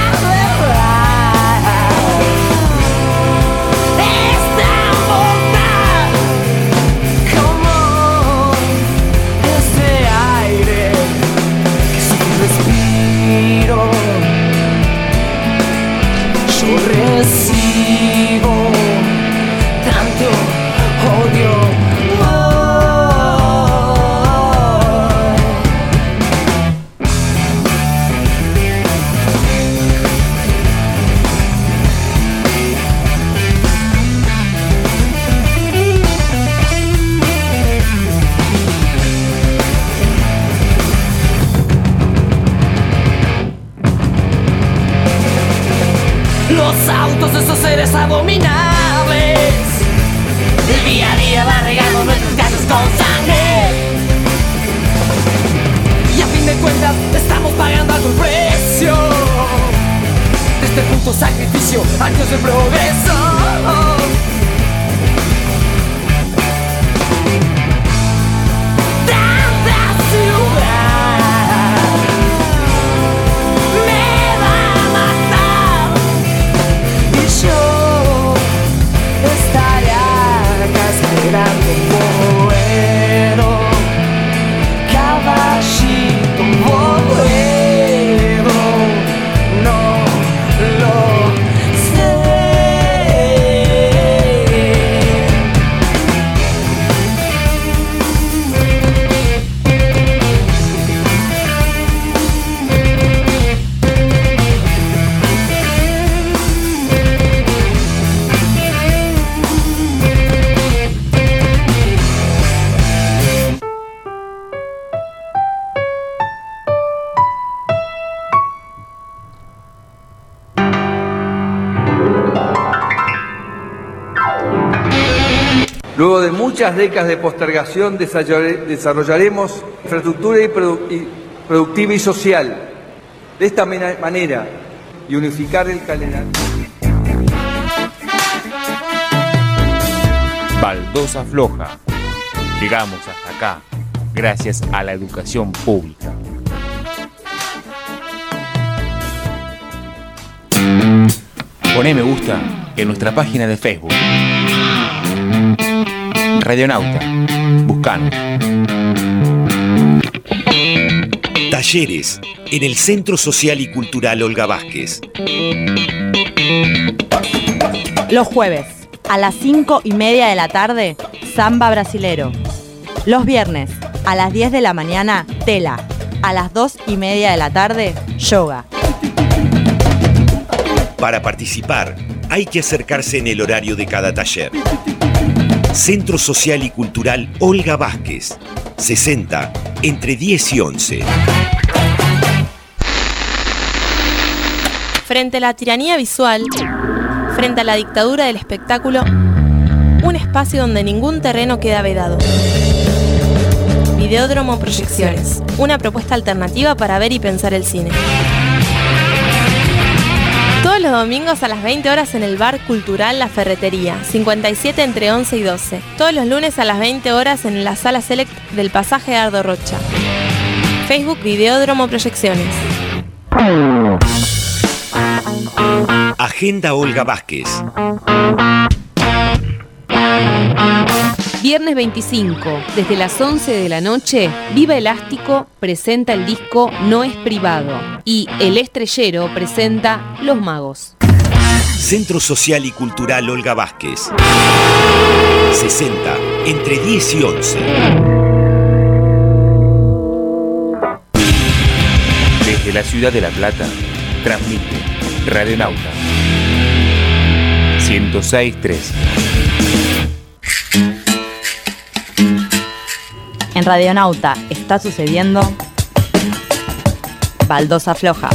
recibo tanto odio. Los autos de esos seres abominables, el día a día va regando nuestras calles con sangre. Y a fin de cuentas estamos pagando algún precio de este puto sacrificio, años de progreso. Tanta ciudad me va a matar. Yo estaré acá esperando un poero, caballito bolero, no lo sé. Luego de muchas décadas de postergación desarrollaremos infraestructura productiva y social. De esta manera, y unificar el calendario. Baldosa floja. Llegamos hasta acá gracias a la educación pública. Poné me gusta en nuestra página de Facebook. Radionauta. Buscanos. Talleres en el Centro Social y Cultural Olga Vázquez. Los jueves, a las 5:30 de la tarde, samba brasilero. Los viernes, a las 10 de la mañana, tela. A las 2:30 de la tarde, yoga. Para participar, hay que acercarse en el horario de cada taller. Centro Social y Cultural Olga Vázquez, 60, entre 10 y 11. Frente a la tiranía visual, frente a la dictadura del espectáculo, un espacio donde ningún terreno queda vedado. Videódromo Proyecciones, una propuesta alternativa para ver y pensar el cine. Todos los domingos a las 20 horas en el Bar Cultural La Ferretería, 57 entre 11 y 12. Todos los lunes a las 20 horas en la Sala Select del Pasaje Ardo Rocha. Facebook Videódromo Proyecciones. Agenda Olga Vázquez. Viernes 25, desde las 11 de la noche, Viva Elástico presenta el disco No es Privado y El Estrellero presenta Los Magos. Centro Social y Cultural Olga Vázquez, 60, entre 10 y 11. Desde la ciudad de La Plata, transmite Radionauta 106.3. En Radionauta está sucediendo Baldosa Floja.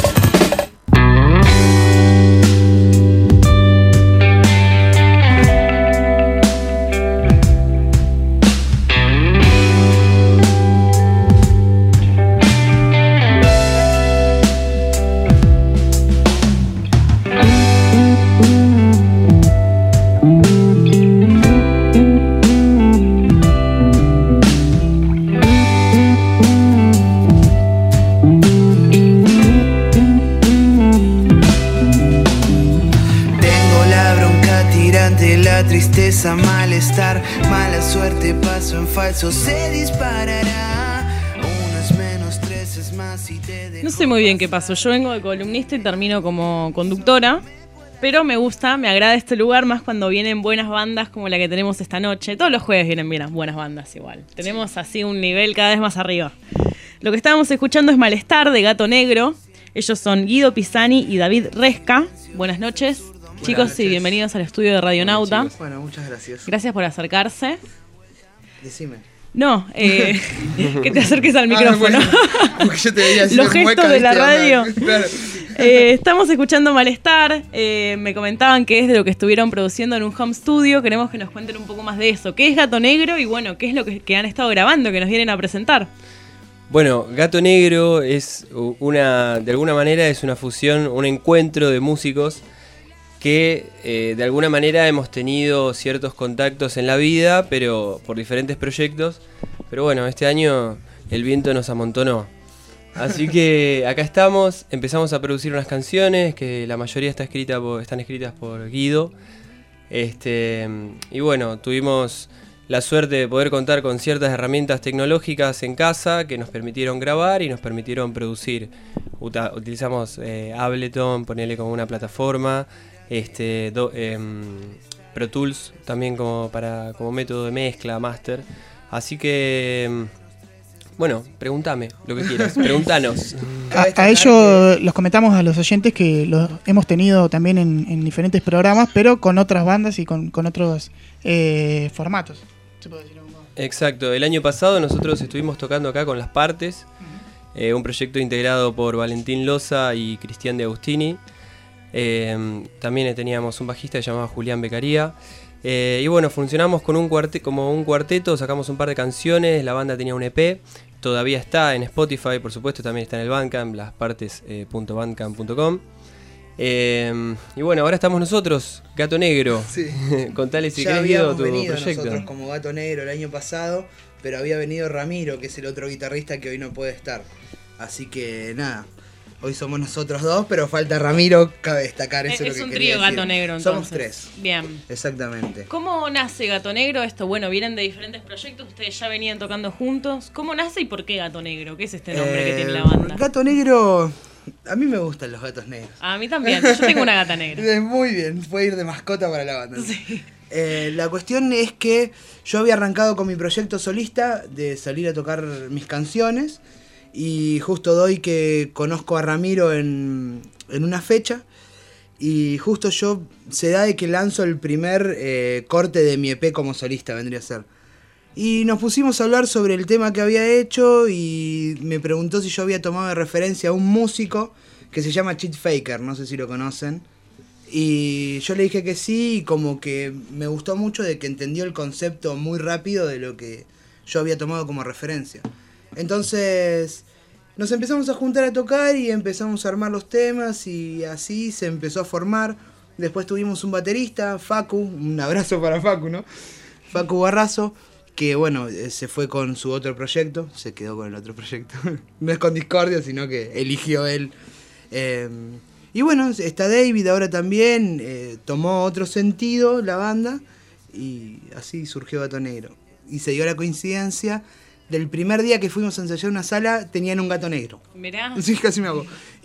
Tristeza, malestar, mala suerte, paso en falso, se disparará. Uno es menos, tres es más y te dejo. No sé muy bien qué pasó. Yo vengo de columnista y termino como conductora. Pero me gusta, me agrada este lugar más cuando vienen buenas bandas como la que tenemos esta noche. Todos los jueves vienen bien buenas bandas igual. Tenemos así un nivel cada vez más arriba. Lo que estábamos escuchando es Malestar de Gato Negro. Ellos son Guido Pisani y David Resca. Buenas noches. Chicos, y bienvenidos al estudio de Radionauta. Bueno, muchas gracias. Gracias por acercarse. Decime. No, que te acerques al micrófono. Bueno, porque yo te veía los gestos de la radio. Claro. Estamos escuchando Malestar. Me comentaban que es de lo que estuvieron produciendo en un home studio. Queremos que nos cuenten un poco más de eso. ¿Qué es Gato Negro? Y bueno, ¿qué es lo que han estado grabando, que nos vienen a presentar? Bueno, Gato Negro es de alguna manera es una fusión, un encuentro de músicos que de alguna manera hemos tenido ciertos contactos en la vida, pero por diferentes proyectos. Pero bueno, este año el viento nos amontonó. Así que acá estamos, empezamos a producir unas canciones que la mayoría están escritas por Guido. Y bueno, tuvimos la suerte de poder contar con ciertas herramientas tecnológicas en casa que nos permitieron grabar y nos permitieron producir. Utilizamos Ableton, ponerle como una plataforma. Pro Tools también como método de mezcla, master. Así que bueno, pregúntame lo que quieras, pregúntanos. A ello los comentamos a los oyentes que los hemos tenido también en diferentes programas, pero con otras bandas y con otros formatos. ¿Se puede decir? Exacto, el año pasado nosotros estuvimos tocando acá con Las Partes, un proyecto integrado por Valentín Loza y Cristian de Agustini. También teníamos un bajista que se llamaba Julián Beccaría. Y bueno, funcionamos con como un cuarteto, sacamos un par de canciones, la banda tenía un EP, todavía está en Spotify, por supuesto, también está en el Bandcamp, laspartes.bandcamp.com. Y bueno, ahora estamos nosotros, Gato Negro. Sí. Contale si ya querés, Guido, tu venido proyecto. Nosotros como Gato Negro el año pasado, pero había venido Ramiro, que es el otro guitarrista que hoy no puede estar. Así que nada, Hoy somos nosotros dos, pero falta Ramiro, cabe destacar eso. Es un trío Gato Negro, entonces. Somos 3. Bien. Exactamente. ¿Cómo nace Gato Negro? Esto, bueno, vienen de diferentes proyectos, ustedes ya venían tocando juntos. ¿Cómo nace y por qué Gato Negro? ¿Qué es este nombre que tiene la banda? Gato Negro, a mí me gustan los gatos negros. A mí también, yo tengo una gata negra. Muy bien, puede ir de mascota para la banda. Sí. La cuestión es que yo había arrancado con mi proyecto solista de salir a tocar mis canciones. Y justo doy que conozco a Ramiro en una fecha. Y justo se da de que lanzo el primer corte de mi EP como solista, vendría a ser. Y nos pusimos a hablar sobre el tema que había hecho. Y me preguntó si yo había tomado de referencia a un músico que se llama Chet Faker, no sé si lo conocen. Y yo le dije que sí, y como que me gustó mucho de que entendió el concepto muy rápido de lo que yo había tomado como referencia. Entonces nos empezamos a juntar a tocar y empezamos a armar los temas y así se empezó a formar. Después tuvimos un baterista, Facu, un abrazo para Facu, ¿no? Facu Barrazo, que bueno, se fue con su otro proyecto, se quedó con el otro proyecto. No es con Discordia, sino que eligió él. Y bueno, está David ahora también, tomó otro sentido la banda y así surgió Gato Negro. Y se dio la coincidencia del primer día que fuimos a ensayar una sala, tenían un gato negro. Mirá. Sí, casi me hago.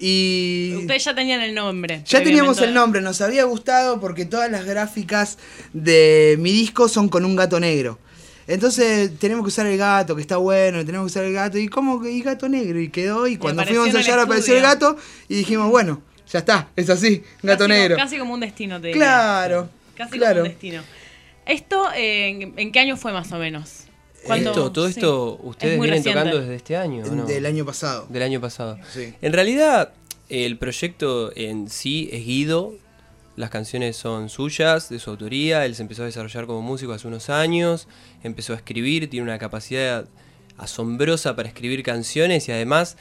Y ustedes ya tenían el nombre. Ya teníamos el nombre, nos había gustado porque todas las gráficas de mi disco son con un gato negro. Entonces tenemos que usar el gato, que está bueno, tenemos que usar el gato. Y como que y gato negro, y quedó. Y cuando fuimos a ensayar apareció el gato y dijimos, bueno, ya está, es así, gato negro. Casi como un destino, te diría. Claro. Casi como un destino. ¿Esto en qué año fue más o menos? Todo esto ustedes vienen tocando desde este año, ¿no? Del año pasado. Del año pasado. Sí. En realidad, el proyecto en sí es Guido. Las canciones son suyas, de su autoría. Él se empezó a desarrollar como músico hace unos años. Empezó a escribir, tiene una capacidad asombrosa para escribir canciones y además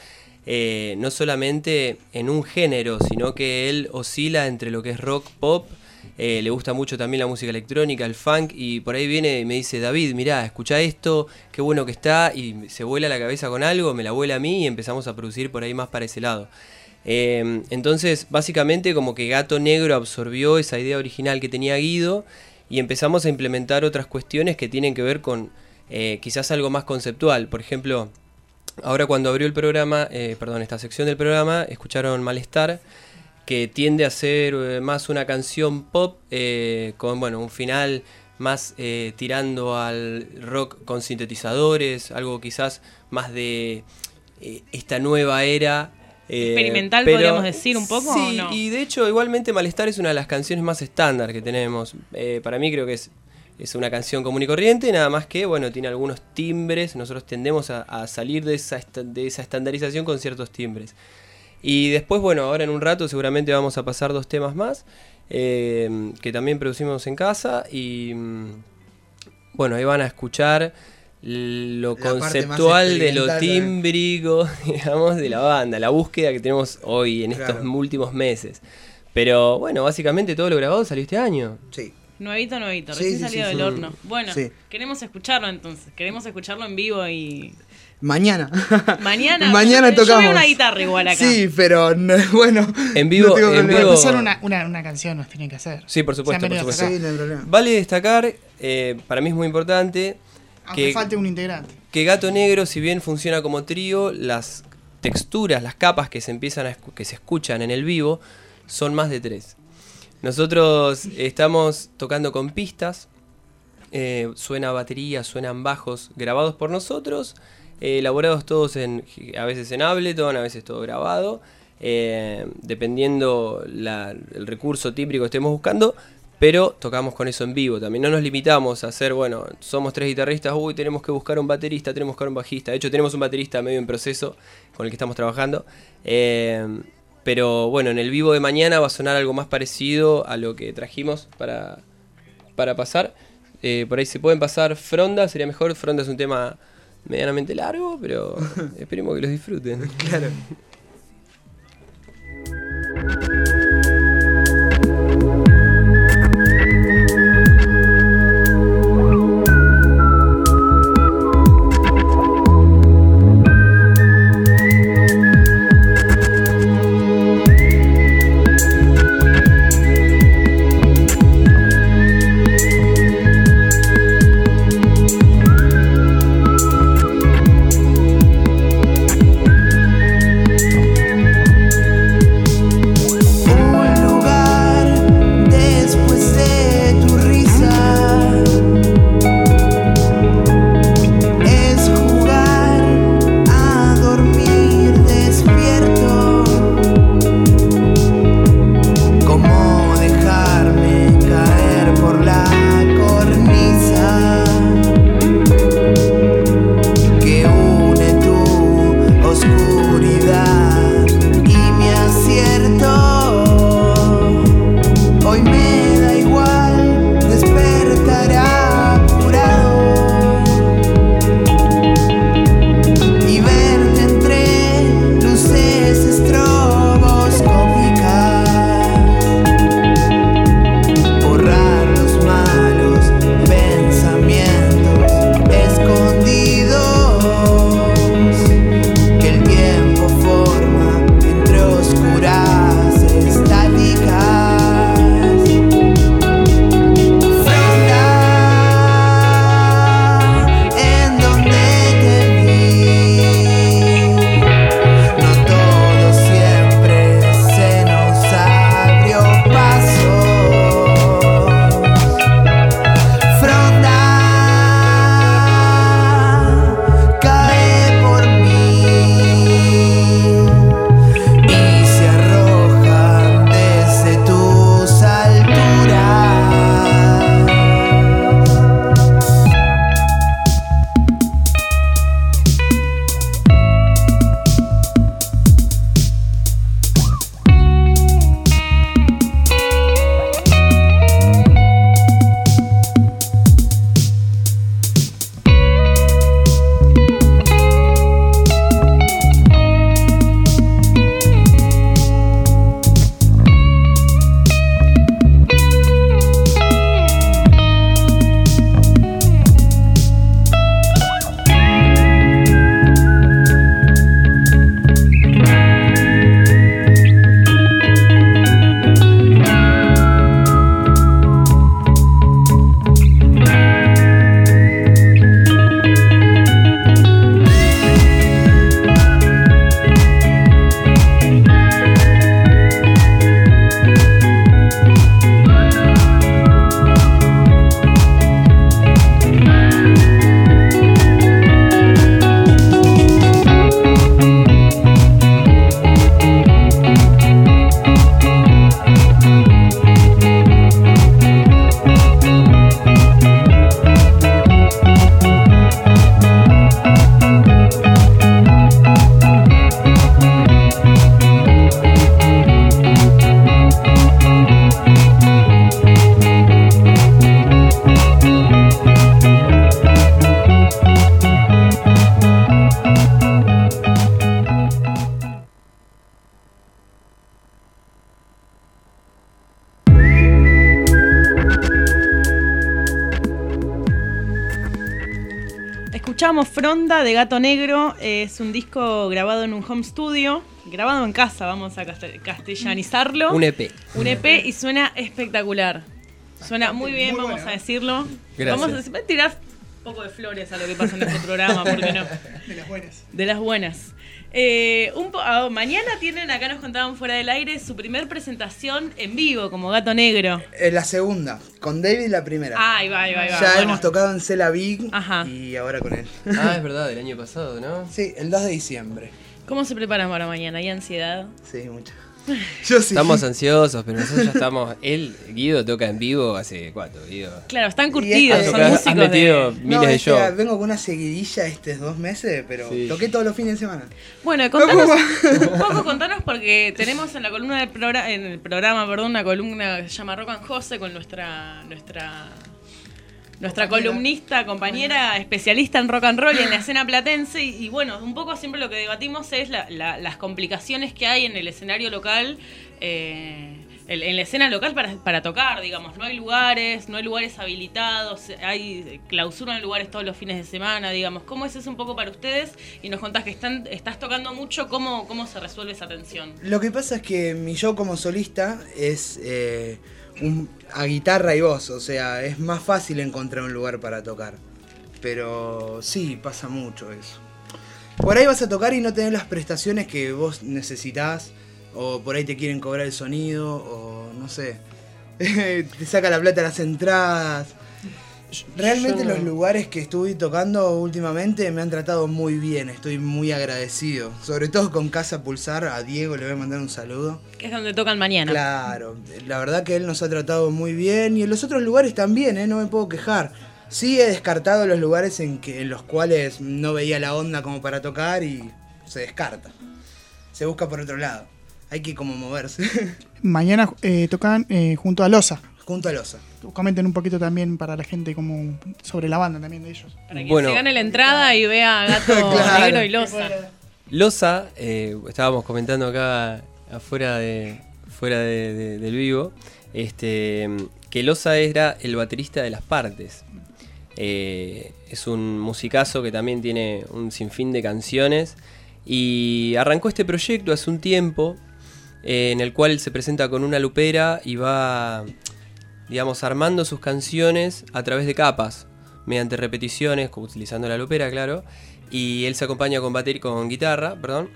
no solamente en un género, sino que él oscila entre lo que es rock, pop. Le gusta mucho también la música electrónica, el funk, y por ahí viene y me dice, David, mirá, escuchá esto, qué bueno que está, y se vuela la cabeza con algo, me la vuela a mí y empezamos a producir por ahí más para ese lado. Entonces, básicamente como que Gato Negro absorbió esa idea original que tenía Guido y empezamos a implementar otras cuestiones que tienen que ver con quizás algo más conceptual. Por ejemplo, ahora cuando abrió el programa, esta sección del programa, escucharon Malestar, que tiende a ser más una canción pop con un final más tirando al rock con sintetizadores, algo quizás más de esta nueva era. Experimental, podríamos decir un poco. Sí, ¿o no? Y de hecho igualmente Malestar es una de las canciones más estándar que tenemos. Para mí creo que es una canción común y corriente, nada más que tiene algunos timbres. Nosotros tendemos a salir de esa estandarización con ciertos timbres. Y después, ahora en un rato seguramente vamos a pasar 2 temas más que también producimos en casa y ahí van a escuchar lo conceptual de lo tímbrico, digamos, de la banda, la búsqueda que tenemos hoy en estos últimos meses. Pero básicamente todo lo grabado salió este año. Sí. Nuevito, recién salido del horno. Bueno, queremos escucharlo entonces, queremos escucharlo en vivo y... Mañana yo tocamos. veo una guitarra igual acá. Sí, pero bueno. En vivo. Solo una canción nos tienen que hacer. Sí, por supuesto. Sí, no hay problema. Vale destacar, para mí es muy importante. Aunque falte un integrante. Que Gato Negro, si bien funciona como trío, las texturas, las capas que se escuchan en el vivo, son más de 3. Nosotros estamos tocando con pistas. Suena batería, suenan bajos grabados por nosotros. Elaborados todos a veces en Ableton, a veces todo grabado, dependiendo el recurso tímbrico que estemos buscando, pero tocamos con eso en vivo. También no nos limitamos a hacer, somos 3 guitarristas, tenemos que buscar un baterista, tenemos que buscar un bajista. De hecho, tenemos un baterista medio en proceso con el que estamos trabajando. Pero en el vivo de mañana va a sonar algo más parecido a lo que trajimos para pasar. Por ahí se pueden pasar Fronda, sería mejor. Fronda es un tema medianamente largo, pero esperemos que los disfruten. Claro. escuchamos Fronda de Gato Negro. Es un disco grabado en un home studio, grabado en casa, vamos a castellanizarlo. Un EP. Un EP y suena espectacular. Suena muy bien, vamos a decirlo. Gracias. Vamos a tirar un poco de flores a lo que pasa en este programa, ¿por qué no? De las buenas. De las buenas. Mañana tienen, acá nos contaban fuera del aire, su primer presentación en vivo como Gato Negro. La segunda, con David la primera. Ahí va. Ya hemos tocado en Cela Big y ahora con él. Ah, es verdad, del año pasado, ¿no? Sí, el 2 de diciembre. ¿Cómo se preparan para mañana? ¿Hay ansiedad? Sí, mucha. Yo sí. Estamos ansiosos, pero nosotros ya estamos. Guido toca en vivo hace ¿cuánto, Guido? Claro, están curtidos, son has músicos metido de... miles de shows. Vengo con una seguidilla estos 2 meses, pero toqué todos los fines de semana. Bueno, contanos porque tenemos en la columna en el programa, una columna que se llama Rock and Jose con nuestra columnista, compañera, especialista en rock and roll y en la escena platense. Y bueno, un poco siempre lo que debatimos es las complicaciones que hay en el escenario local, en la escena local para tocar, digamos. No hay lugares habilitados, hay clausura en lugares todos los fines de semana, digamos. ¿Cómo es eso un poco para ustedes? Y nos contás que estás tocando mucho, ¿cómo se resuelve esa tensión? Lo que pasa es que mi show como solista es... a guitarra y voz, o sea, es más fácil encontrar un lugar para tocar. Pero sí, pasa mucho eso. Por ahí vas a tocar y no tenés las prestaciones que vos necesitás, o por ahí te quieren cobrar el sonido, o no sé, te saca la plata las entradas. Realmente los lugares que estuve tocando últimamente me han tratado muy bien, estoy muy agradecido. Sobre todo con Casa Pulsar, a Diego le voy a mandar un saludo. Que es donde tocan mañana. Claro, la verdad que él nos ha tratado muy bien y en los otros lugares también, no me puedo quejar. Sí he descartado los lugares en los cuales no veía la onda como para tocar y se descarta. Se busca por otro lado, hay que como moverse. Mañana tocan junto a Loza. Junto a Loza. Comenten un poquito también para la gente como sobre la banda también de ellos. Para que se gane la entrada y vea a Gato Negro y Loza. Loza, estábamos comentando acá fuera del vivo, que Loza era el baterista de Las Partes. Es un musicazo que también tiene un sinfín de canciones y arrancó este proyecto hace un tiempo en el cual se presenta con una lupera y va, digamos, armando sus canciones a través de capas, mediante repeticiones, utilizando la lupera, claro, y él se acompaña con guitarra, perdón.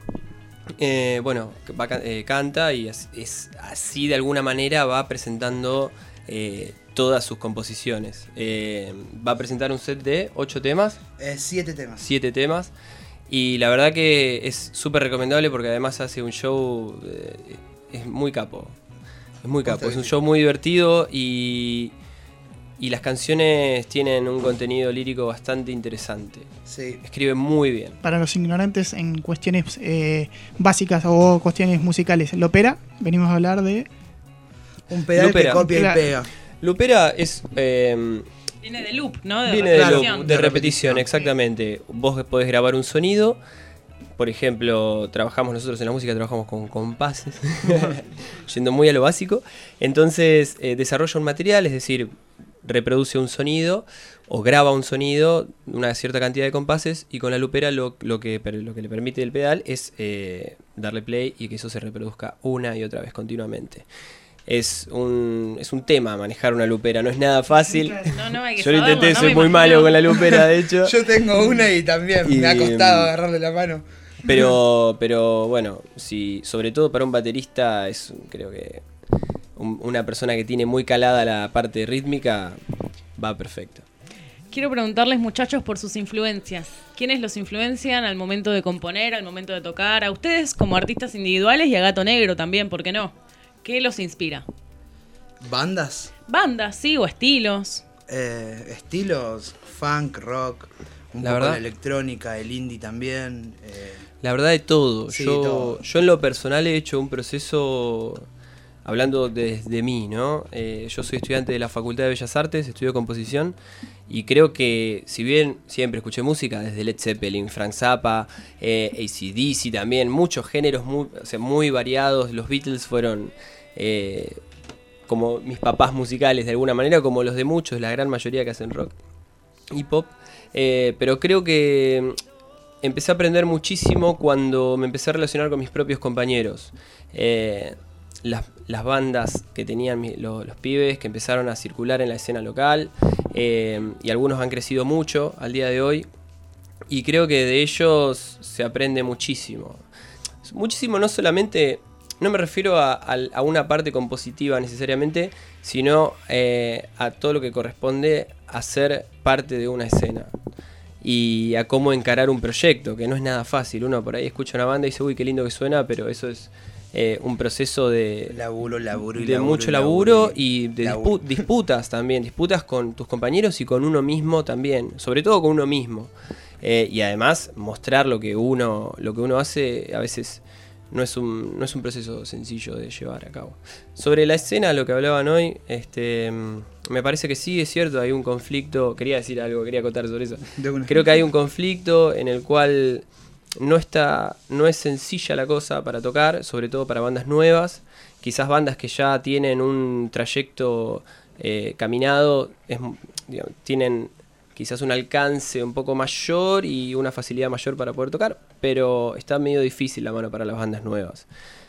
Canta y es así de alguna manera va presentando todas sus composiciones. Va a presentar un set de 8 temas. 7 temas. 7 temas. Y la verdad que es súper recomendable porque además hace un show, es muy capo. Es muy capo, es un show muy divertido y las canciones tienen un contenido lírico bastante interesante. Sí. Escribe muy bien. Para los ignorantes en cuestiones básicas o cuestiones musicales, Lopera, venimos a hablar de... Un pedal que copia y pega. Lupera es... Viene de loop, ¿no? Viene de loop, de repetición, exactamente. Vos podés grabar un sonido. Por ejemplo, nosotros en la música trabajamos con compases, yendo muy a lo básico. Entonces desarrolla un material, es decir, reproduce un sonido o graba un sonido, una cierta cantidad de compases, y con la lupera lo que le permite el pedal es darle play y que eso se reproduzca una y otra vez continuamente. Es un tema manejar una lupera, no es nada fácil. No, hay que Yo lo intenté, soy muy imagino. malo con la lupera, de hecho. Yo tengo una y también me ha costado agarrarle la mano. Pero bueno, sobre todo para un baterista creo que una persona que tiene muy calada la parte rítmica va perfecto. Quiero preguntarles, muchachos, por sus influencias. ¿Quiénes los influencian al momento de componer, al momento de tocar? A ustedes como artistas individuales y a Gato Negro también, ¿por qué no? ¿Qué los inspira? ¿Bandas? Bandas, sí, o estilos. Estilos, funk, rock, un poco la electrónica, el indie también. La verdad de todo. Sí, yo en lo personal he hecho un proceso, hablando desde mí, ¿no? Yo soy estudiante de la Facultad de Bellas Artes, estudio composición, y creo que si bien siempre escuché música, desde Led Zeppelin, Frank Zappa, AC/DC también, muchos géneros muy variados. Los Beatles fueron como mis papás musicales de alguna manera, como los de muchos, la gran mayoría que hacen rock y pop. pero creo que empecé a aprender muchísimo cuando me empecé a relacionar con mis propios compañeros. Las bandas que tenían los pibes que empezaron a circular en la escena local, y algunos han crecido mucho al día de hoy, y creo que de ellos se aprende muchísimo. Muchísimo, no solamente, no me refiero a una parte compositiva necesariamente, sino a todo lo que corresponde a ser parte de una escena y a cómo encarar un proyecto, que no es nada fácil. Uno por ahí escucha una banda y dice, uy, qué lindo que suena, pero eso es un proceso de mucho laburo y de disputas también, disputas con tus compañeros y con uno mismo también, sobre todo con uno mismo. Y además mostrar lo que uno hace a veces no es un proceso sencillo de llevar a cabo. Sobre la escena, lo que hablaban hoy, me parece que sí, es cierto, hay un conflicto. Quería decir algo, quería contar sobre eso. Creo que hay un conflicto en el cual no es sencilla la cosa para tocar, sobre todo para bandas nuevas. Quizás bandas que ya tienen un trayecto caminado, tienen quizás un alcance un poco mayor y una facilidad mayor para poder tocar, pero está medio difícil la mano para las bandas nuevas.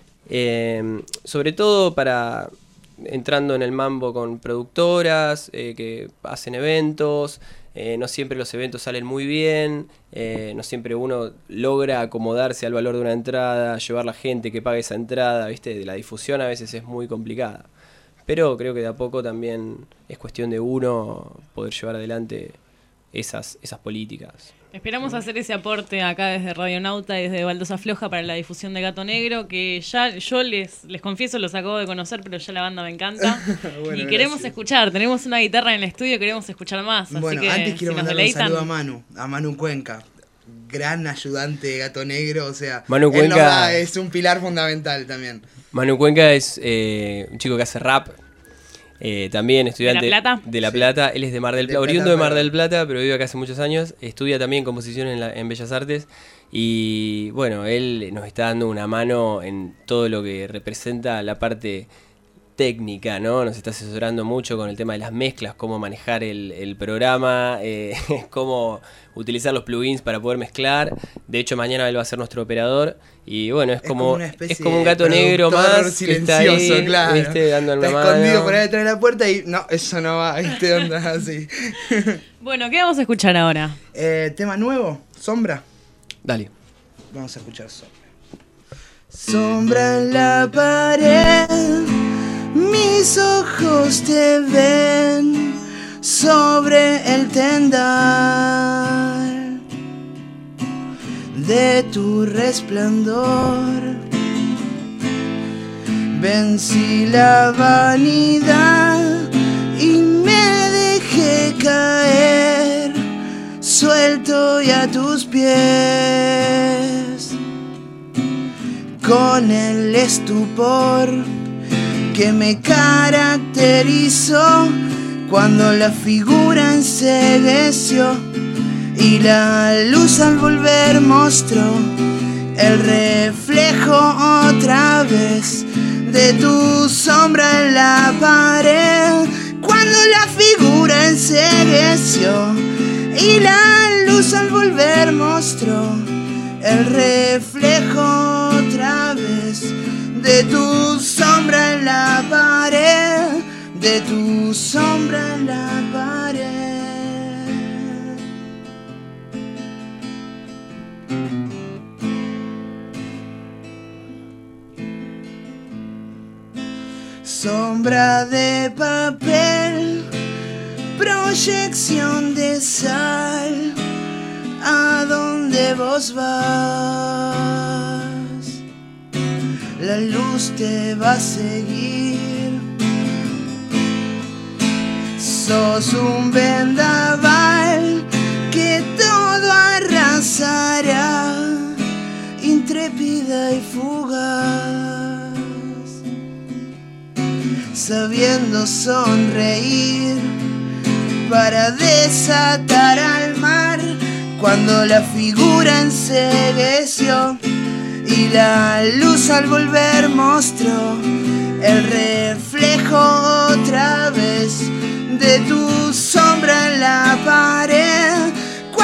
Sobre todo entrando en el mambo con productoras que hacen eventos. No siempre los eventos salen muy bien, no siempre uno logra acomodarse al valor de una entrada, llevar la gente que pague esa entrada, ¿viste? De la difusión a veces es muy complicada. Pero creo que de a poco también es cuestión de uno poder llevar adelante esas políticas. Esperamos hacer ese aporte acá desde Radionauta y desde Baldosa Floja para la difusión de Gato Negro, que ya yo les confieso, los acabo de conocer, pero ya la banda me encanta. Bueno, y queremos escuchar, tenemos una guitarra en el estudio, queremos escuchar más. Bueno, así que antes quiero mandar un saludo a Manu Cuenca, gran ayudante de Gato Negro, o sea, Manu Cuenca es un pilar fundamental también. Manu Cuenca es un chico que hace rap. También estudiante de La Plata. Él es de Mar del Plata, oriundo de Mar del Plata, pero vive acá hace muchos años. Estudia también composición en Bellas Artes. Y bueno, él nos está dando una mano en todo lo que representa la parte técnica, ¿no? Nos está asesorando mucho con el tema de las mezclas, cómo manejar el programa, cómo utilizar los plugins para poder mezclar. De hecho, mañana él va a ser nuestro operador. Y bueno, es como un gato negro más que está ahí, claro. ¿viste? Dándole una mano. Escondido por ahí detrás de la puerta y no, eso no va, ¿viste? Onda así. Bueno, ¿qué vamos a escuchar ahora? Tema nuevo, Sombra. Dale. Vamos a escuchar Sombra. Sombra en la pared, mis ojos te ven sobre el tendal de tu resplandor. Vencí la vanidad y me dejé caer, suelto y a tus pies, con el estupor que me caracterizó cuando la figura encegueció y la luz al volver mostró el reflejo otra vez de tu sombra en la pared. Cuando la figura encegueció y la luz al volver mostró el reflejo otra vez de tu sombra en la pared, de tu sombra en la pared. Sombra de papel, proyección de sal, ¿a dónde vos vas? La luz te va a seguir. Sos un vendaval que todo arrasará, intrépida y fugaz, sabiendo sonreír para desatar al mar cuando la figura encegueció y la luz al volver mostró el reflejo otra vez de tu sombra en la pared.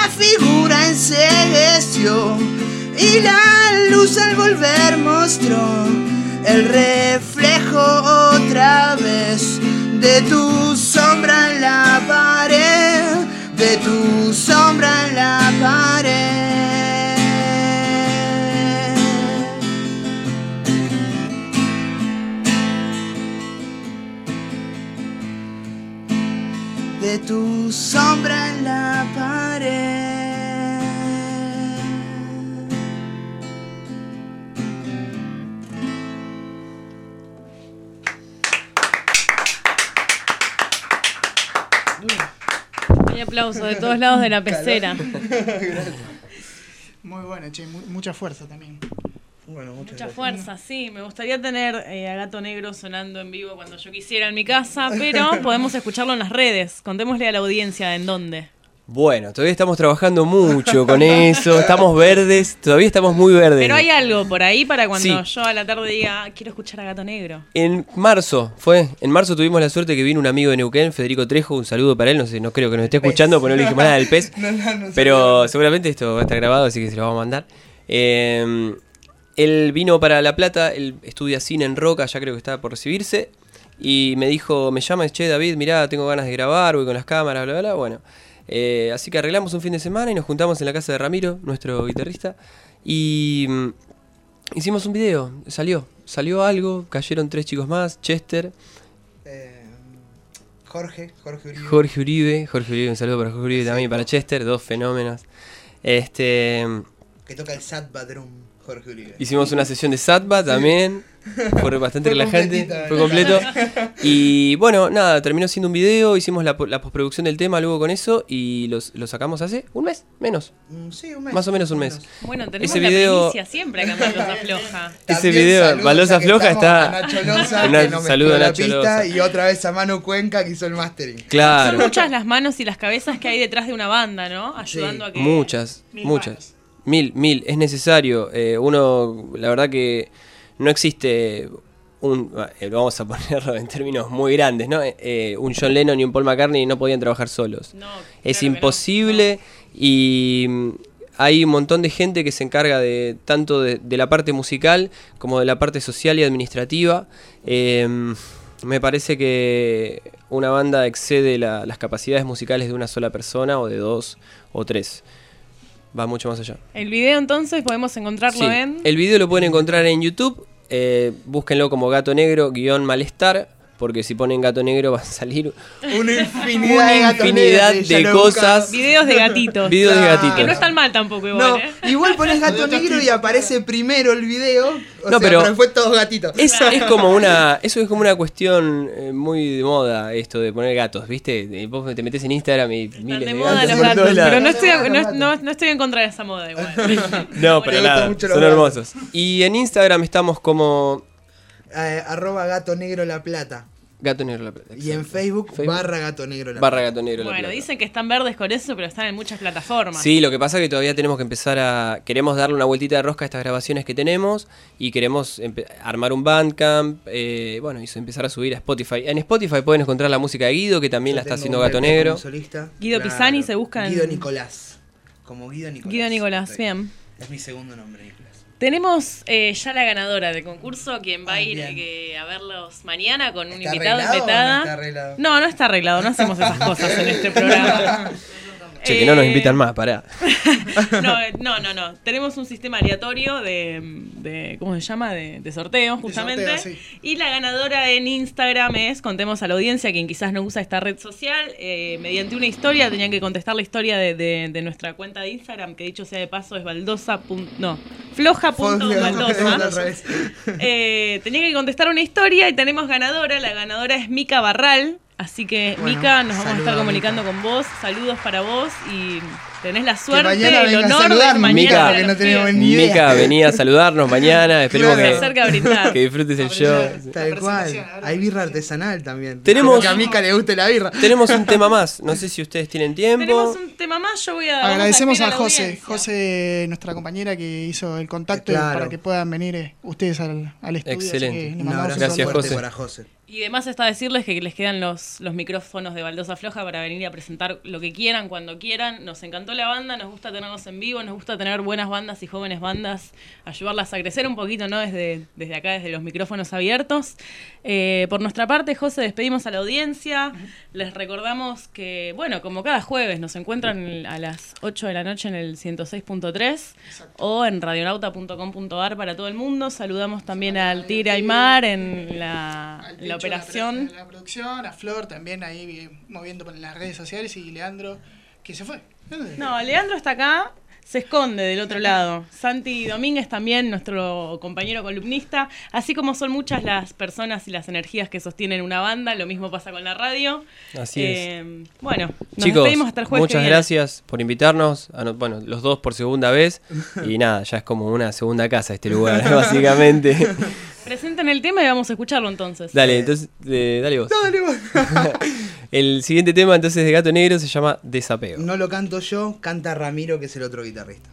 la figura ensegueció y la luz al volver mostró el reflejo otra vez de tu sombra en la pared, de tu sombra en la pared. De tu sombra en la pared. Hay aplausos de todos lados de la pecera. Muy bueno, che, mucha fuerza también. Bueno, Mucha fuerza, sí. Me gustaría tener a Gato Negro sonando en vivo cuando yo quisiera en mi casa, pero podemos escucharlo en las redes. Contémosle a la audiencia en dónde. Bueno, todavía estamos trabajando mucho con eso, estamos verdes, todavía estamos muy verdes. Pero hay algo por ahí para cuando Sí. yo a la tarde diga, quiero escuchar a Gato Negro. En marzo tuvimos la suerte que vino un amigo de Neuquén, Federico Trejo, un saludo para él, no creo que nos esté escuchando porque no le dijimos nada del pez, pero seguramente esto va a estar grabado, así que se lo vamos a mandar. Él vino para La Plata, él estudia cine en Roca, ya creo que está por recibirse, y me dijo, me llama, che David, mirá, tengo ganas de grabar, voy con las cámaras, bla, bla, bla, bueno. Así que arreglamos un fin de semana y nos juntamos en la casa de Ramiro, nuestro guitarrista, y hicimos un video, salió algo, cayeron 3 chicos más, Chester, Jorge Uribe. Jorge Uribe, un saludo para Jorge Uribe también, para Chester, 2 fenómenos. Que toca el Satba Drum, Jorge Uribe. Hicimos una sesión de Satba también, fue bastante relajante, fue completo. Y bueno, nada, terminó siendo un video, hicimos la postproducción del tema luego con eso y lo sacamos hace un mes, menos. Sí, un mes. Más o menos un mes. Bueno, tenemos Ese la video, primicia siempre acá en Baldosa Floja. ese video, Baldosa Floja está... A Nacho Loza, un que nos saludo mezcló a la Nacho pista, Loza. y otra vez a Manu Cuenca que hizo el mastering. Claro. Son muchas las manos y las cabezas que hay detrás de una banda, ¿no? Ayudando a que... Muchas. Mil. Es necesario. Uno, la verdad que no existe vamos a ponerlo en términos muy grandes, ¿no? Un John Lennon y un Paul McCartney no podían trabajar solos. Es imposible y hay un montón de gente que se encarga tanto de la parte musical como de la parte social y administrativa. Me parece que una banda excede las capacidades musicales de una sola persona o de 2 o 3. Va mucho más allá. El video entonces podemos encontrarlo Sí, en... el video lo pueden encontrar en YouTube. Búsquenlo como Gato Negro _malestar, porque si ponen Gato Negro va a salir una infinidad de cosas. Videos de gatitos. Videos de gatitos. Que no están mal tampoco igual, No, igual pones Gato Negro y aparece primero el video. Pero fue todo gatito. Eso es como una cuestión muy de moda, esto de poner gatos, ¿viste? Vos te metés en Instagram y miles de moda los gatos, pero no estoy en contra de esa moda igual. No, pero nada, son hermosos. Y en Instagram estamos como... @Gato Negro La Plata. Gato Negro La Plata. Y en Facebook, /Gato Negro La Plata. /Gato Negro La Plata. Bueno, dicen que están verdes con eso, pero están en muchas plataformas. Sí, lo que pasa es que todavía tenemos que empezar queremos darle una vueltita de rosca a estas grabaciones que tenemos y queremos armar un Bandcamp, y empezar a subir a Spotify. En Spotify pueden encontrar la música de Guido, que también la está haciendo Gato Negro. Guido Pisani se busca en... Guido Nicolás. Como Guido Nicolás. Guido Nicolás, bien. Es mi segundo nombre, Nicolás. Tenemos ya la ganadora del concurso, quien va a ir a verlos mañana con un invitado, invitada. ¿No está arreglado? No está arreglado, no hacemos esas cosas en este programa. Che, que no nos invitan más, pará. No. Tenemos un sistema aleatorio de ¿cómo se llama? De sorteo, justamente. De sorteo, sí. Y la ganadora en Instagram es, contemos a la audiencia, quien quizás no usa esta red social, mediante una historia, tenían que contestar la historia de nuestra cuenta de Instagram, que dicho sea de paso es floja.baldosa. Tenía que contestar una historia y tenemos ganadora. La ganadora es Mica Barral. Así que, bueno, Mica, nos vamos a estar comunicando con vos. Saludos para vos y tenés la suerte, el honor de mañana. Mica, venía a saludarnos mañana. Esperemos que disfrutes el show. Tal cual. Hay birra artesanal también. Tenemos, a Mica le guste la birra. Tenemos un tema más. No sé si ustedes tienen tiempo. Tenemos un tema más. Yo voy a... Agradecemos a José, nuestra compañera, que hizo el contacto para que puedan venir ustedes al estudio. Excelente. Gracias, José. Para José. Y además está decirles que les quedan los micrófonos de Baldosa Floja para venir a presentar lo que quieran, cuando quieran. Nos encantó la banda, nos gusta tenerlos en vivo, nos gusta tener buenas bandas y jóvenes bandas, ayudarlas a crecer un poquito, ¿no? Desde acá, desde los micrófonos abiertos. Por nuestra parte, José, despedimos a la audiencia. Les recordamos que, bueno, como cada jueves, nos encuentran a las 8 de la noche en el 106.3 o en radionauta.com.ar para todo el mundo. Saludamos también al Tigre Aymar en la operación. La producción, a Flor también ahí moviendo por las redes sociales y Leandro, que se fue. No, Leandro está acá, se esconde del otro lado. Santi Domínguez también, nuestro compañero columnista. Así como son muchas las personas y las energías que sostienen una banda, lo mismo pasa con la radio. Así es. Bueno, nos chicos, despedimos hasta el jueves muchas que gracias por invitarnos. Bueno, los dos por segunda vez. Y nada, ya es como una segunda casa este lugar, básicamente. Presenten el tema y vamos a escucharlo entonces. Dale, entonces, dale vos. Dale vos. El siguiente tema entonces de Gato Negro se llama Desapego. No lo canto yo, canta Ramiro, que es el otro guitarrista.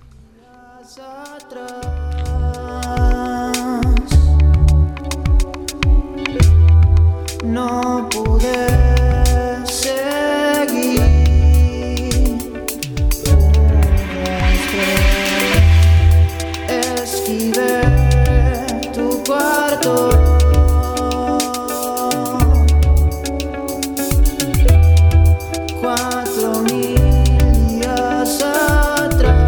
No pude seguir. Esquivé tu cuarto. 4000 días atrás.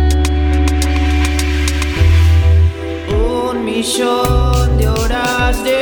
Un millón de horas de